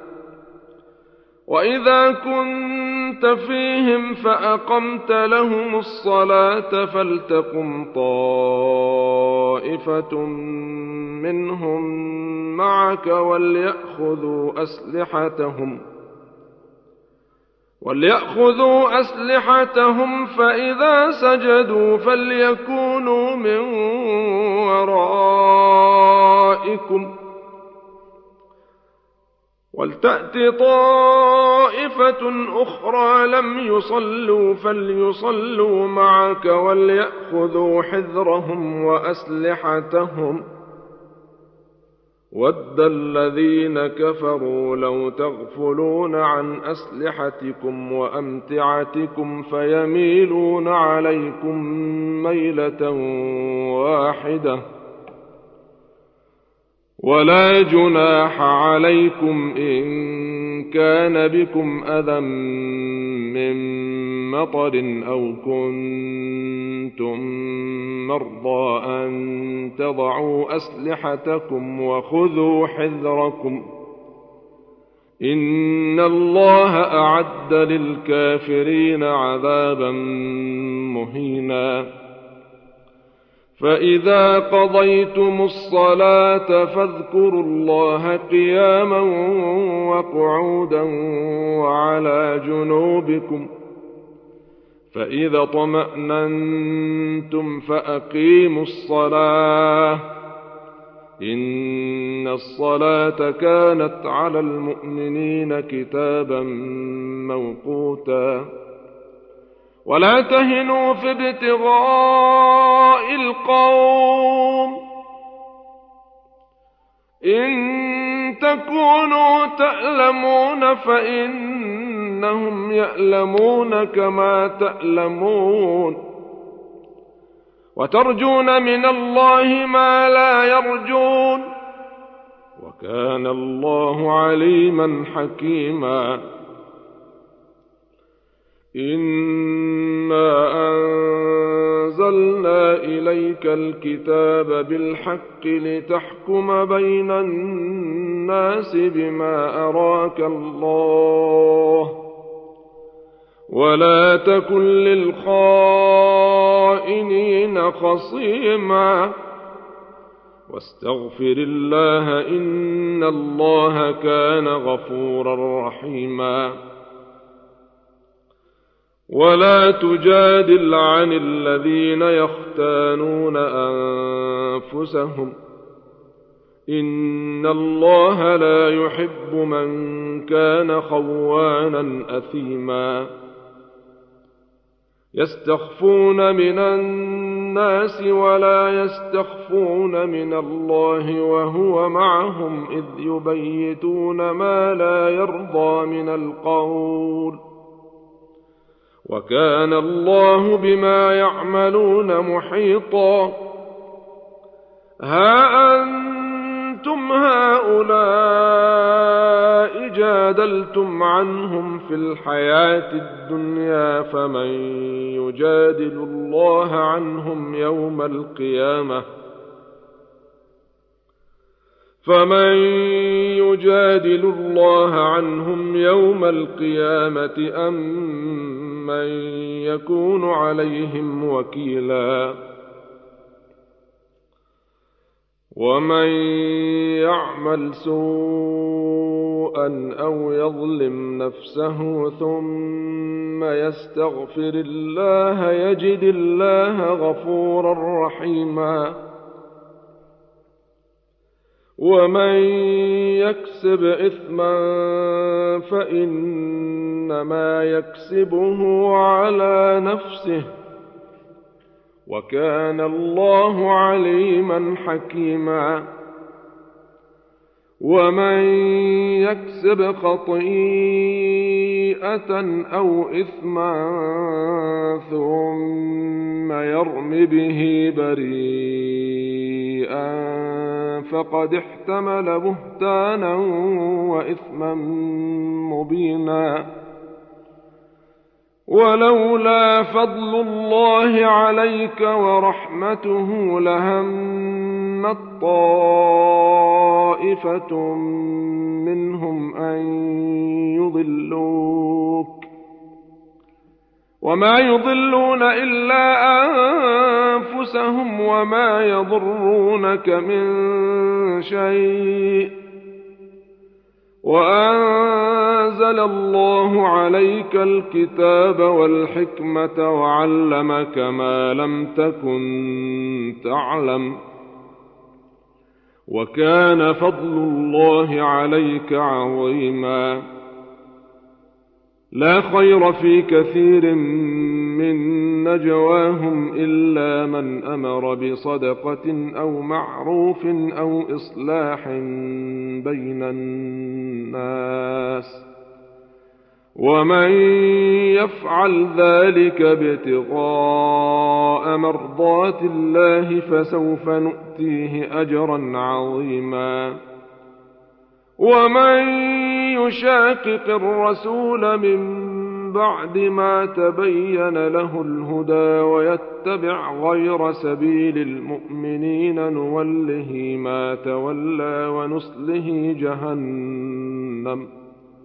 وإذا كنت فيهم فأقمت لهم الصلاة فلتقم طائفة منهم معك وليأخذوا أسلحتهم فإذا سجدوا فليكونوا من ورائكم ولتأت طائفة أخرى لم يصلوا فليصلوا معك وليأخذوا حذرهم وأسلحتهم ود الذين كفروا لو تغفلون عن أسلحتكم وأمتعتكم فيميلون عليكم ميلة واحدة ولا جناح عليكم إن كان بكم أذى من مطر أو كنتم مرضى أن تضعوا أسلحتكم وخذوا حذركم إن الله أعد للكافرين عذابا مهينا. فإذا قضيتم الصلاة فاذكروا الله قياما وقعودا وعلى جنوبكم، فإذا اطمأننتم فأقيموا الصلاة، إن الصلاة كانت على المؤمنين كتابا موقوتا. ولا تهنوا في ابتغاء القوم، إن تكونوا تألمون فإنهم يألمون كما تألمون، وترجون من الله ما لا يرجون، وكان الله عليما حكيما. إنا أنزلنا إليك الكتاب بالحق لتحكم بين الناس بما أراك الله، ولا تكن للخائنين خصيما، واستغفر الله إن الله كان غفورا رحيما. ولا تجادل عن الذين يختانون أنفسهم، إن الله لا يحب من كان خوانا أثيما. يستخفون من الناس ولا يستخفون من الله وهو معهم إذ يبيتون ما لا يرضى من القول، وكان الله بما يعملون محيطا. ها أنتم هؤلاء جادلتم عنهم في الحياة الدنيا، فمن يجادل الله عنهم يوم القيامة أم من يكون عليهم وكيلا. ومن يعمل سوءا أو يظلم نفسه ثم يستغفر الله يجد الله غفورا رحيما. ومن يكسب إثما فإنما يكسبه على نفسه، وكان الله عليما حكيما. ومن يكسب خطيئة أو إثما ثم يرم به بريئا فقد احتمل بهتانا وإثما مبينا. ولولا فضل الله عليك ورحمته لهمت طائفة منهم أن يضلوك، وما يضلون إلا أنفسهم وما يضرونك من شيء. وأنزل الله عليك الكتاب والحكمة وعلمك ما لم تكن تعلم، وكان فضل الله عليك عظيما. لا خير في كثير من نجواهم إلا من أمر بصدقة أو معروف أو إصلاح بين الناس، ومن يفعل ذلك ابتغاء مرضات الله فسوف نؤتيه أجرا عظيما. ومن يشاقق الرسول من بعد ما تبين له الهدى ويتبع غير سبيل المؤمنين نوله ما تولى ونصله جهنم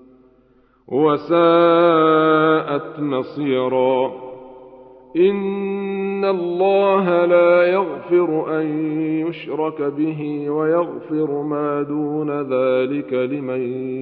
وساءت مصيرا. إن الله لا يغفر أن يشرك به ويغفر ما دون ذلك لمن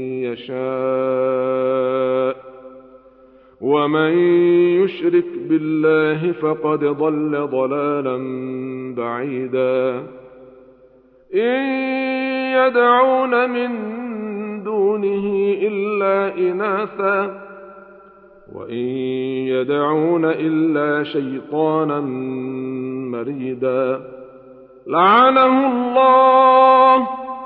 يشاء، ومن يشرك بالله فقد ضل ضلالا بعيدا. إن يدعون من دونه إلا إناثا وإن يدعون إلا شيطانا مريدا لعنه الله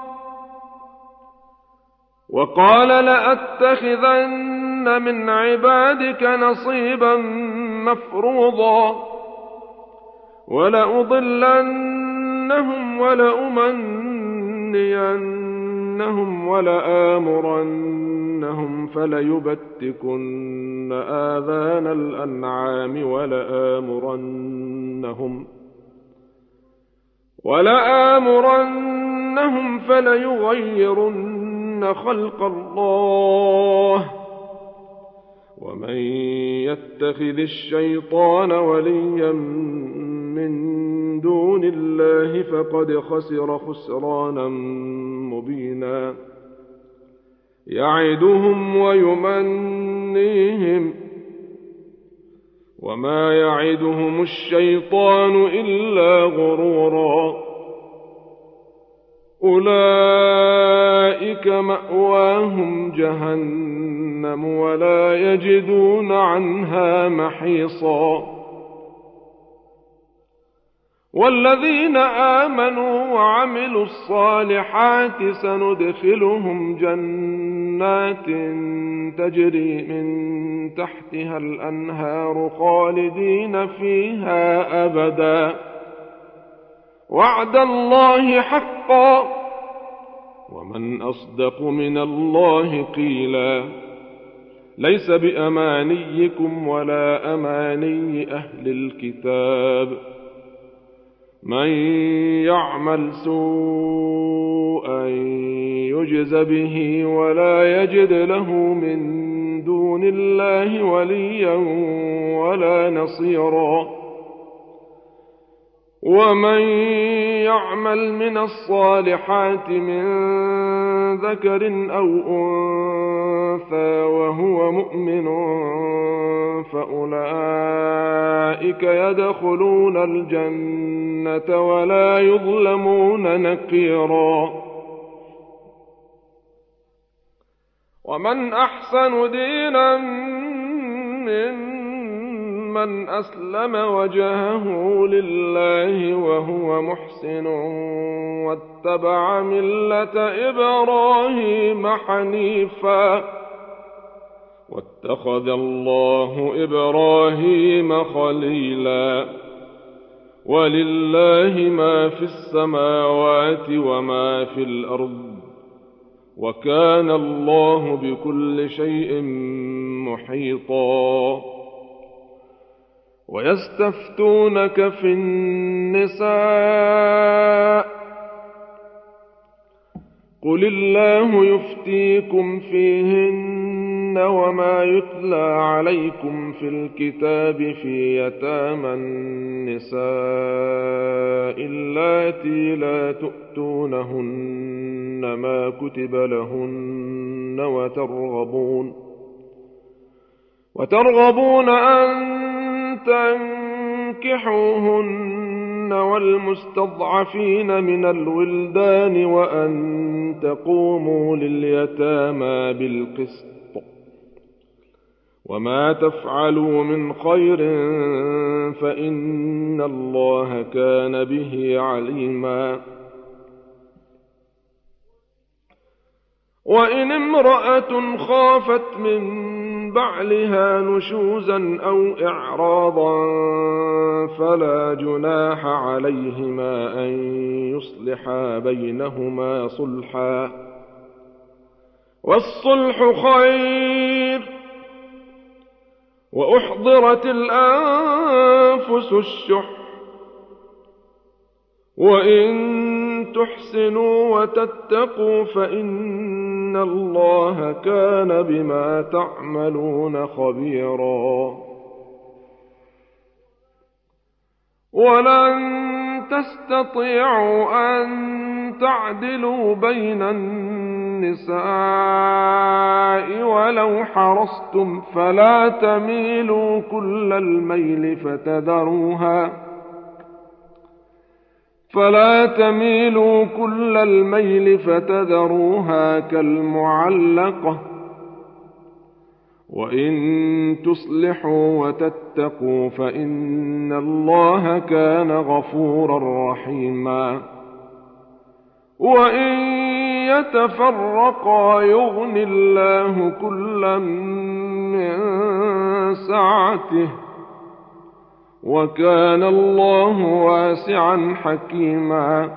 وقال لأتخذن من عبادك نصيبا مفروضا ولأضلنهم ولأمنينهم ولآمرنهم فليبتكن آذان الأنعام ولآمرنهم فليغيرن خلق الله. ومن يتخذ الشيطان وليا من دون الله فقد خسر خسرانا مبينا. يعدهم ويمنيهم وما يعدهم الشيطان إلا غرورا. أولئك مأواهم جهنم ولا يجدون عنها محيصا. والذين آمنوا وعملوا الصالحات سندخلهم جنات تجري من تحتها الأنهار خالدين فيها أبدا وعد الله حقا ومن أصدق من الله قيلا. ليس بأمانيكم ولا أماني أهل الكتاب. من يعمل سوءا يجز به ولا يجد له من دون الله وليا ولا نصيرا. ومن يعمل من الصالحات من ذكر أو أنثى وهو مؤمن فأولئك يدخلون الجنة ولا يظلمون نقيرا. ومن أحسن دينا ممن أسلم وجهه لله وهو محسن واتبع ملة إبراهيم حنيفا واتخذ الله إبراهيم خليلا. ولله ما في السماوات وما في الأرض وكان الله بكل شيء محيطا. ويستفتونك في النساء قل الله يفتيكم فيهن وما يتلى عليكم في الكتاب في يتامى النساء اللاتي لا تؤتونهن ما كتب لهن وترغبون أن تنكحوهن والمستضعفين من الولدان وأن تقوموا لليتامى بالقسط وما تفعلوا من خير فإن الله كان به عليما. وإن امرأة خافت من بعلها نشوزا أو إعراضا فلا جناح عليهما أن يصلحا بينهما صلحا والصلح خير. وأحضرت الأنفس الشح وإن تحسنوا وتتقوا فإن إن الله كان بما تعملون خبيرا. ولن تستطيعوا أن تعدلوا بين النساء ولو حرصتم فلا تميلوا كل الميل فتذروها كالمعلقة. وإن تصلحوا وتتقوا فإن الله كان غفورا رحيما. وإن يتفرقا يغن الله كلا من سعته وكان الله واسعا حكيما.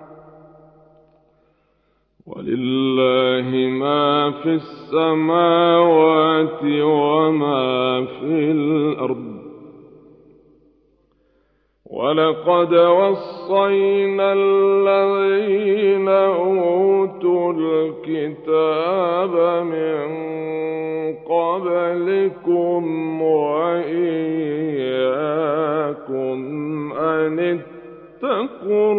ولله ما في السماوات وما في الأرض. ولقد وصينا الذين أوتوا الكتاب من قبلكم وإياكم أن اتقوا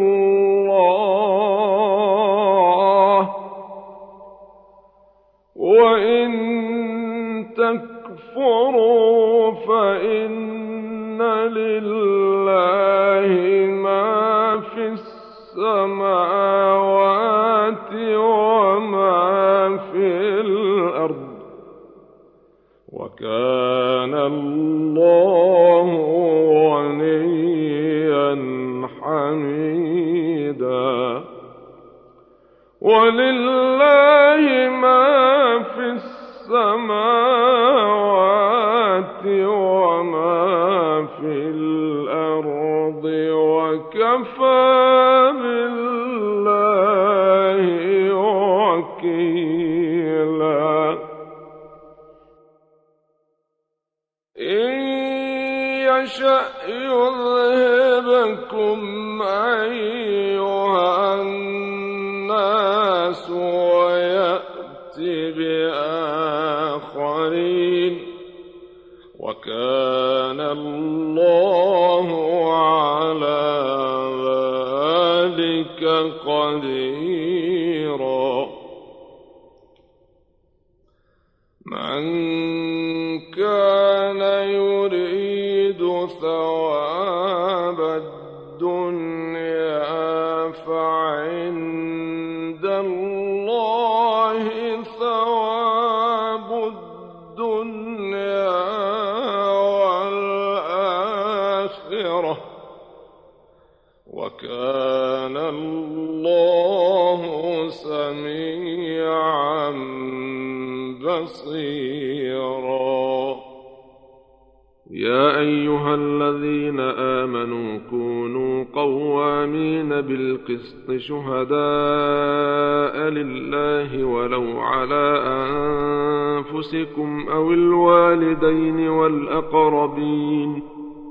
الله وإن تكفروا فإن لله ما في السماوات وما في الأرض وكان الله غنيا حميدا. ولله ما في السماوات وما في الأرض وكفى بالله وكيلا. إن يشأ يذهبكم أيها الناس ويأتي بآخرين وكان الله على ذلك قديرا. من كان يريد ثواب الدنيا فعند الله ثواب الدنيا والآخرة وكان الله سميعا بصيرا. يا أيها الذين آمنوا كونوا قوامين بالقسط شهداء لله ولو على أنفسكم أو الوالدين والأقربين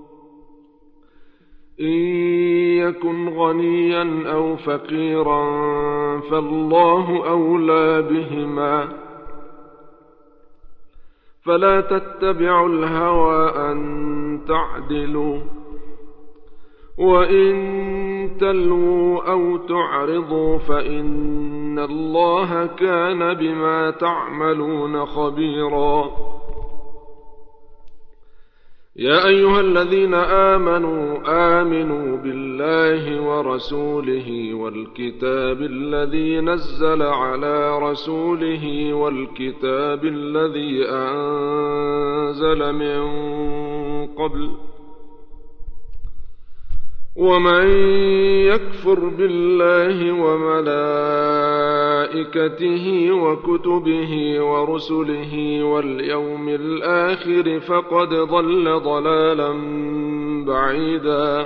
إن يكن غنيا أو فقيرا فالله أولى بهما فلا تتبعوا الهوى أن تعدلوا وإن تلووا أو تعرضوا فإن الله كان بما تعملون خبيرا. يا أيها الذين آمنوا بالله ورسوله والكتاب الذي نزل على رسوله والكتاب الذي أنزل من قبل ومن يكفر بالله وملائكته وكتبه ورسله واليوم الآخر فقد ضل ضلالا بعيدا.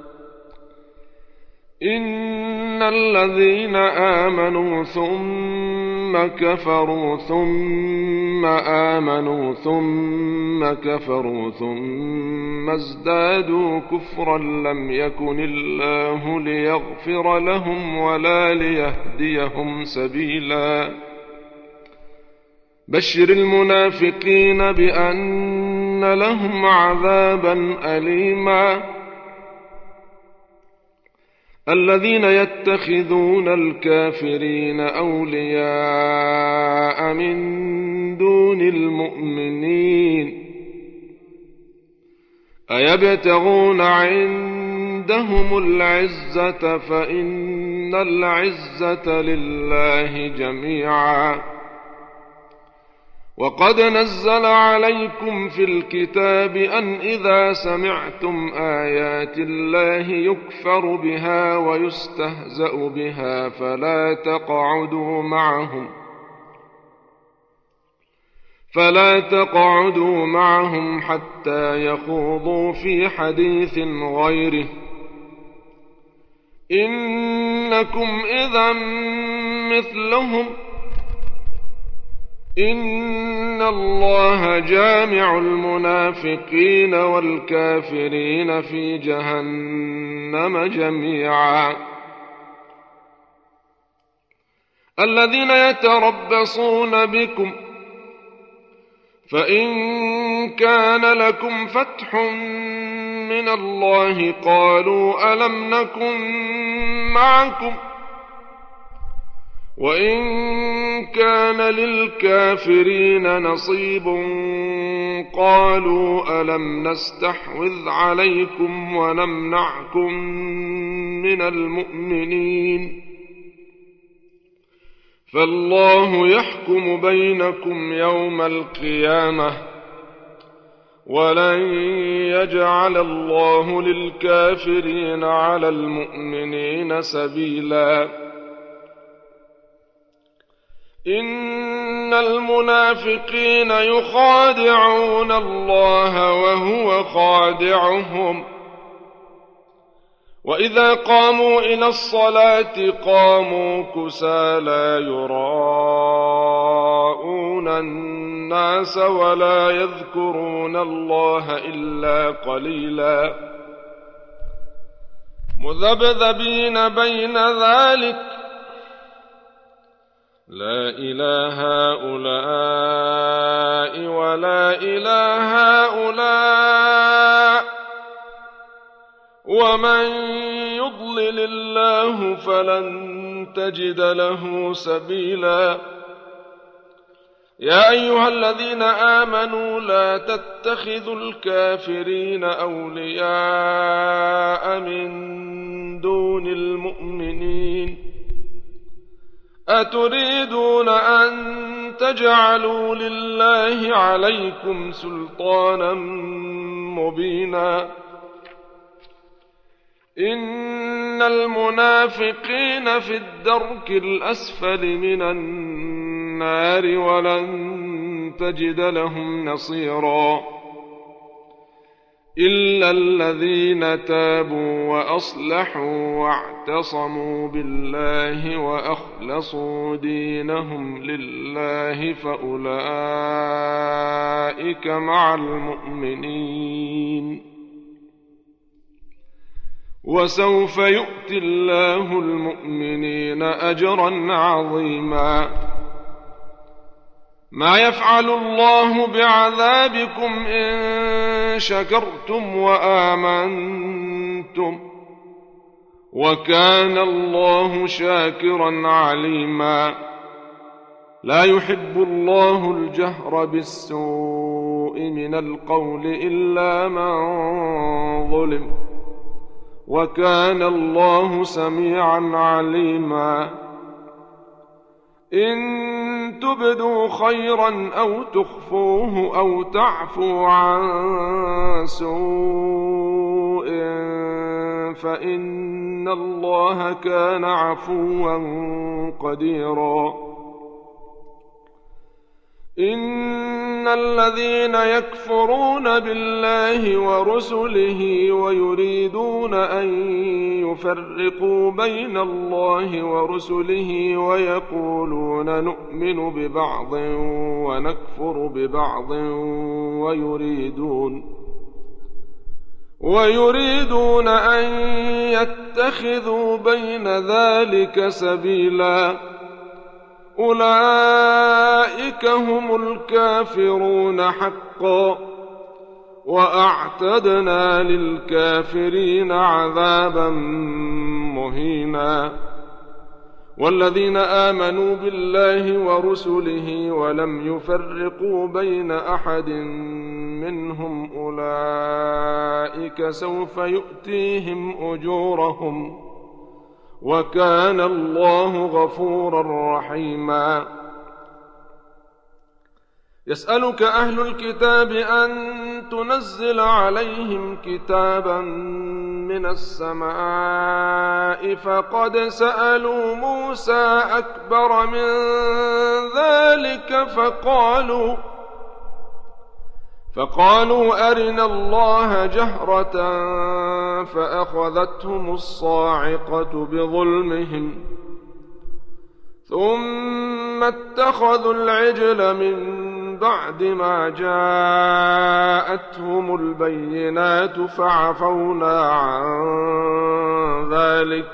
إن الذين آمنوا ثم كفروا ثم آمنوا ثم كفروا ثم ازدادوا كفرا لم يكن الله ليغفر لهم ولا ليهديهم سبيلا. بشر المنافقين بأن لهم عذابا أليما الذين يتخذون الكافرين أولياء من دون المؤمنين أيبتغون عندهم العزة فإن العزة لله جميعا وقد نزل عليكم في الكتاب أن إذا سمعتم آيات الله يكفر بها ويستهزأ بها فلا تقعدوا معهم حتى يخوضوا في حديث غيره إنكم إذا مثلهم إن الله جامع المنافقين والكافرين في جهنم جميعا الذين يتربصون بكم فإن كان لكم فتح من الله قالوا ألم نكن معكم وإن كان للكافرين نصيب قالوا ألم نستحوذ عليكم ونمنعكم من المؤمنين فالله يحكم بينكم يوم القيامة ولن يجعل الله للكافرين على المؤمنين سبيلا إن المنافقين يخادعون الله وهو خادعهم وإذا قاموا إلى الصلاة قاموا كسالى يراءون الناس ولا يذكرون الله إلا قليلا مذبذبين بين ذلك لا إلى هؤلاء ولا إلى هؤلاء ومن يضلل الله فلن تجد له سبيلا يا أيها الذين آمنوا لا تتخذوا الكافرين أولياء من دون المؤمنين أتريدون أن تجعلوا لله عليكم سلطانا مبينا إن المنافقين في الدرك الأسفل من النار ولن تجد لهم نصيرا إلا الذين تابوا وأصلحوا واعتصموا بالله وأخلصوا دينهم لله فأولئك مع المؤمنين وسوف يؤتي الله المؤمنين أجرا عظيما ما يفعل الله بعذابكم إن شكرتم وآمنتم وكان الله شاكرا عليما لا يحب الله الجهر بالسوء من القول إلا من ظلم وكان الله سميعا عليما إن تبدوا خيرا أو تخفوه أو تعفوا عن سوء فإن الله كان عفوا قديرا إن الذين يكفرون بالله ورسله ويريدون أن يفرقوا بين الله ورسله ويقولون نؤمن ببعض ونكفر ببعض ويريدون أن يتخذوا بين ذلك سبيلا أولئك أولئك هم الكافرون حقا وأعتدنا للكافرين عذابا مهينا. والذين آمنوا بالله ورسله ولم يفرقوا بين أحد منهم أولئك سوف يؤتيهم أجورهم وكان الله غفورا رحيما. يسألك أهل الكتاب أن تنزل عليهم كتابا من السماء فقد سألوا موسى أكبر من ذلك فقالوا أرنا الله جهرة فأخذتهم الصاعقة بظلمهم ثم اتخذوا العجل من بعد ما جاءتهم البينات فعفونا عن ذلك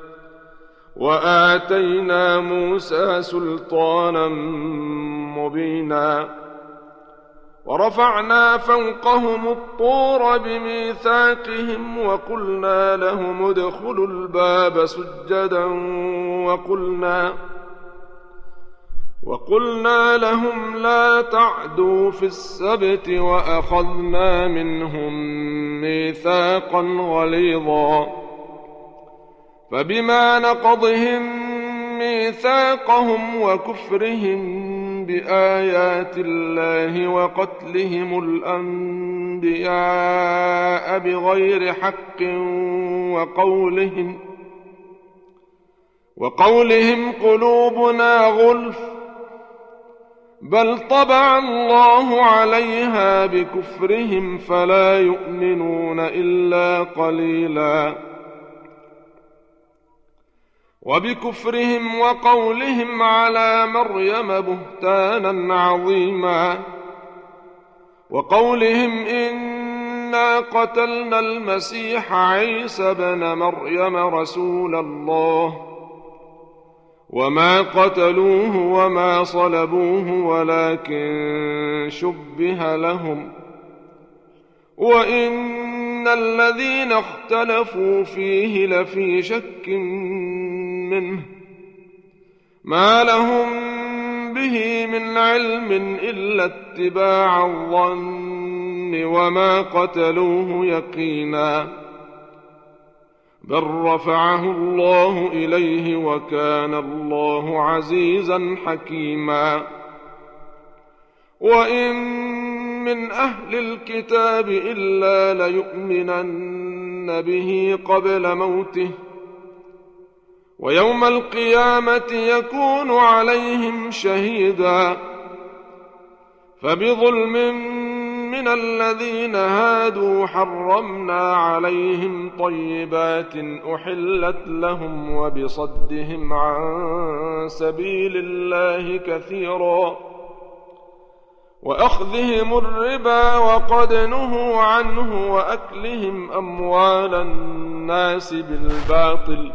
وآتينا موسى سلطانا مبينا. ورفعنا فوقهم الطور بميثاقهم وقلنا لهم ادخلوا الباب سجدا وقلنا لهم لا تعدوا في السبت وأخذنا منهم ميثاقا غليظا. فبما نقضهم ميثاقهم وكفرهم بآيات الله وقتلهم الأنبياء بغير حق وقولهم قلوبنا غلف بل طبع الله عليها بكفرهم فلا يؤمنون إلا قليلا. وبكفرهم وقولهم على مريم بهتانا عظيما وقولهم إنا قتلنا المسيح عيسى بن مريم رسول الله وما قتلوه وما صلبوه ولكن شبه لهم وإن الذين اختلفوا فيه لفي شك منه ما لهم به من علم إلا اتباع الظن وما قتلوه يقينا بل رفعه الله إليه وكان الله عزيزا حكيما. وإن من أهل الكتاب إلا ليؤمنن به قبل موته ويوم القيامة يكون عليهم شهيدا. فبظلم من الذين هادوا حرمنا عليهم طيبات أحلت لهم وبصدهم عن سبيل الله كثيرا وأخذهم الربا وقد نهوا عنه وأكلهم أموال الناس بالباطل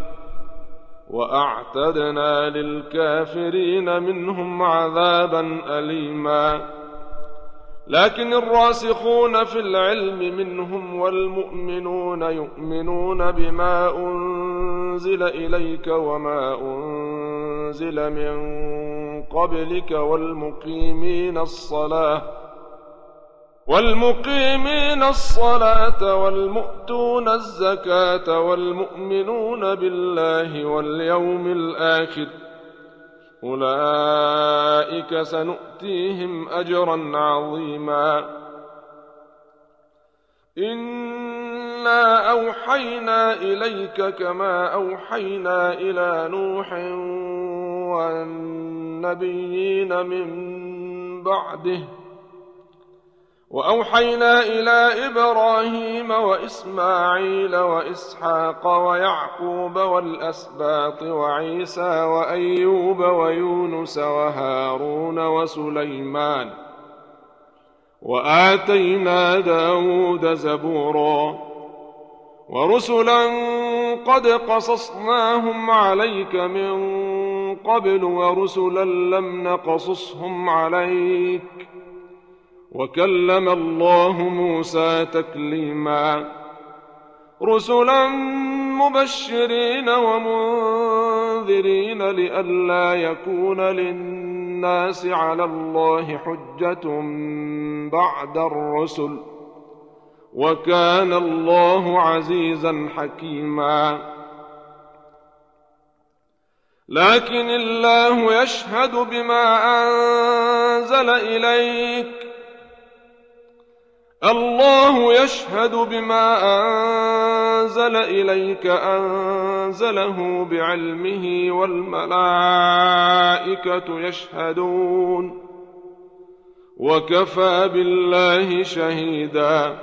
وأعتدنا للكافرين منهم عذابا أليما. لكن الراسخون في العلم منهم والمؤمنون يؤمنون بما أنزل إليك وما أنزل من قبلك والمقيمين الصلاة والمؤتون الزكاة والمؤمنون بالله واليوم الآخر أولئك سنؤتيهم أجرا عظيما. إنا أوحينا إليك كما أوحينا إلى نوح والنبيين من بعده وأوحينا إلى إبراهيم وإسماعيل وإسحاق ويعقوب والأسباط وعيسى وأيوب ويونس وهارون وسليمان وآتينا داود زبورا ورسلا قد قصصناهم عليك من قبل ورسلا لم نقصصهم عليك وكلم الله موسى تكليما رسلا مبشرين ومنذرين لئلا يكون للناس على الله حجة بعد الرسل وكان الله عزيزا حكيما لكن الله يشهد بما أنزل إليك الله يشهد بما أنزل إليك أنزله بعلمه والملائكة يشهدون وكفى بالله شهيدا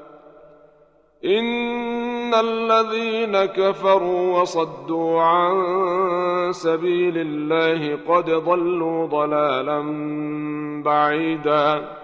إن الذين كفروا وصدوا عن سبيل الله قد ضلوا ضلالا بعيدا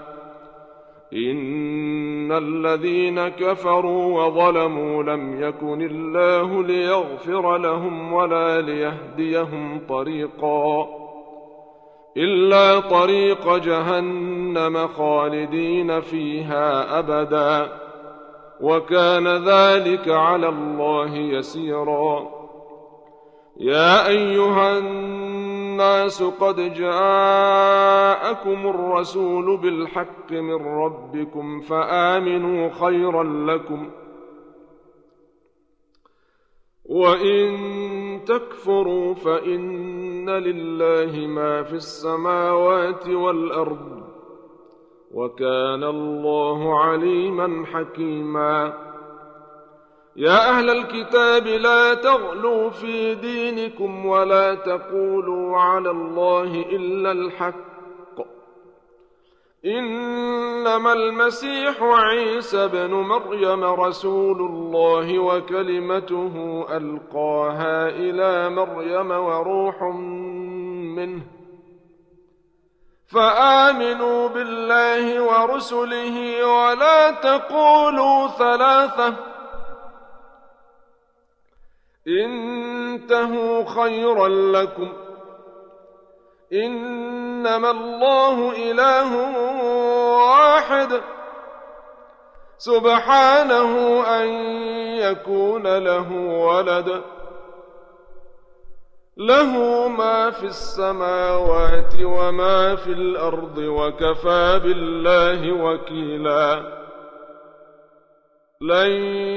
إن الذين كفروا وظلموا لم يكن الله ليغفر لهم ولا ليهديهم طريقا إلا طريق جهنم خالدين فيها أبدا وكان ذلك على الله يسيرا يا أيها الناس قد جاءكم الرسول بالحق من ربكم فآمنوا خيرا لكم وإن تكفروا فإن لله ما في السماوات والأرض وكان الله عليما حكيما يا أهل الكتاب لا تغلوا في دينكم ولا تقولوا على الله إلا الحق إنما المسيح عيسى بن مريم رسول الله وكلمته ألقاها إلى مريم وروح منه فآمنوا بالله ورسله ولا تقولوا ثلاثة انتهوا خيرا لكم إنما الله إله واحد سبحانه أن يكون له ولد له ما في السماوات وما في الأرض وكفى بالله وكيلا لن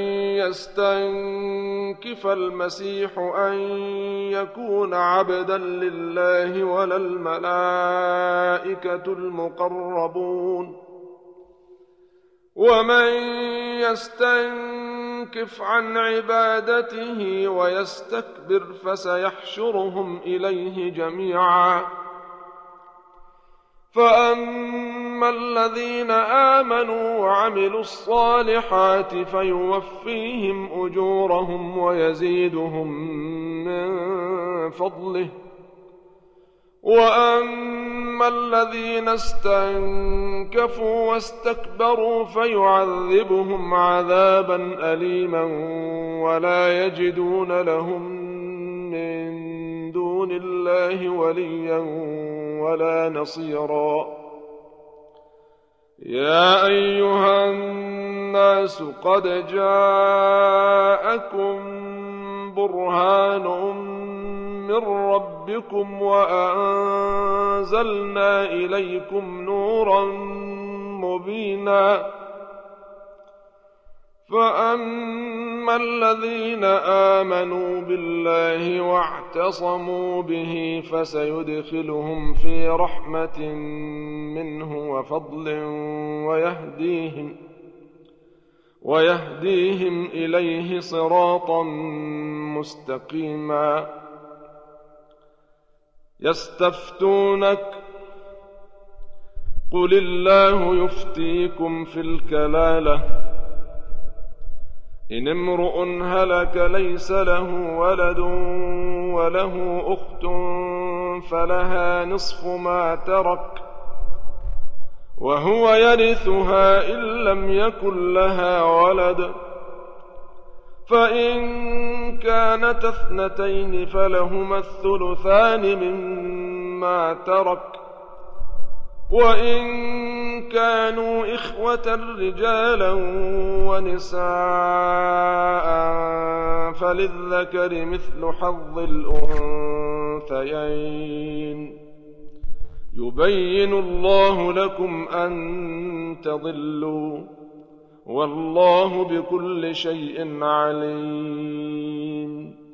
يستنكف المسيح أن يكون عبدا لله ولا الملائكة المقربون ومن يستنكف عن عبادته ويستكبر فسيحشرهم إليه جميعا فأما الذين آمنوا وعملوا الصالحات فيوفيهم أجورهم ويزيدهم من فضله وأما الذين استنكفوا واستكبروا فيعذبهم عذابا أليما ولا يجدون لهم من دون الله وليا ولا نصيرا يا أيها الناس قد جاءكم برهان من ربكم وأنزلنا إليكم نورا مبينا فأما الذين آمنوا بالله واعتصموا به فسيدخلهم في رحمة منه وفضل ويهديهم إليه صراطا مستقيما يستفتونك قل الله يفتيكم في الكلالة إن امرؤ هلك ليس له ولد وله أخت فلها نصف ما ترك وهو يرثها إن لم يكن لها ولد فإن كانت اثنتين فلهما الثلثان مما ترك، وإن كانوا إخوة رجالا ونساء فللذكر مثل حظ الأنثيين. يبين الله لكم أن تضلوا، والله بكل شيء عليم.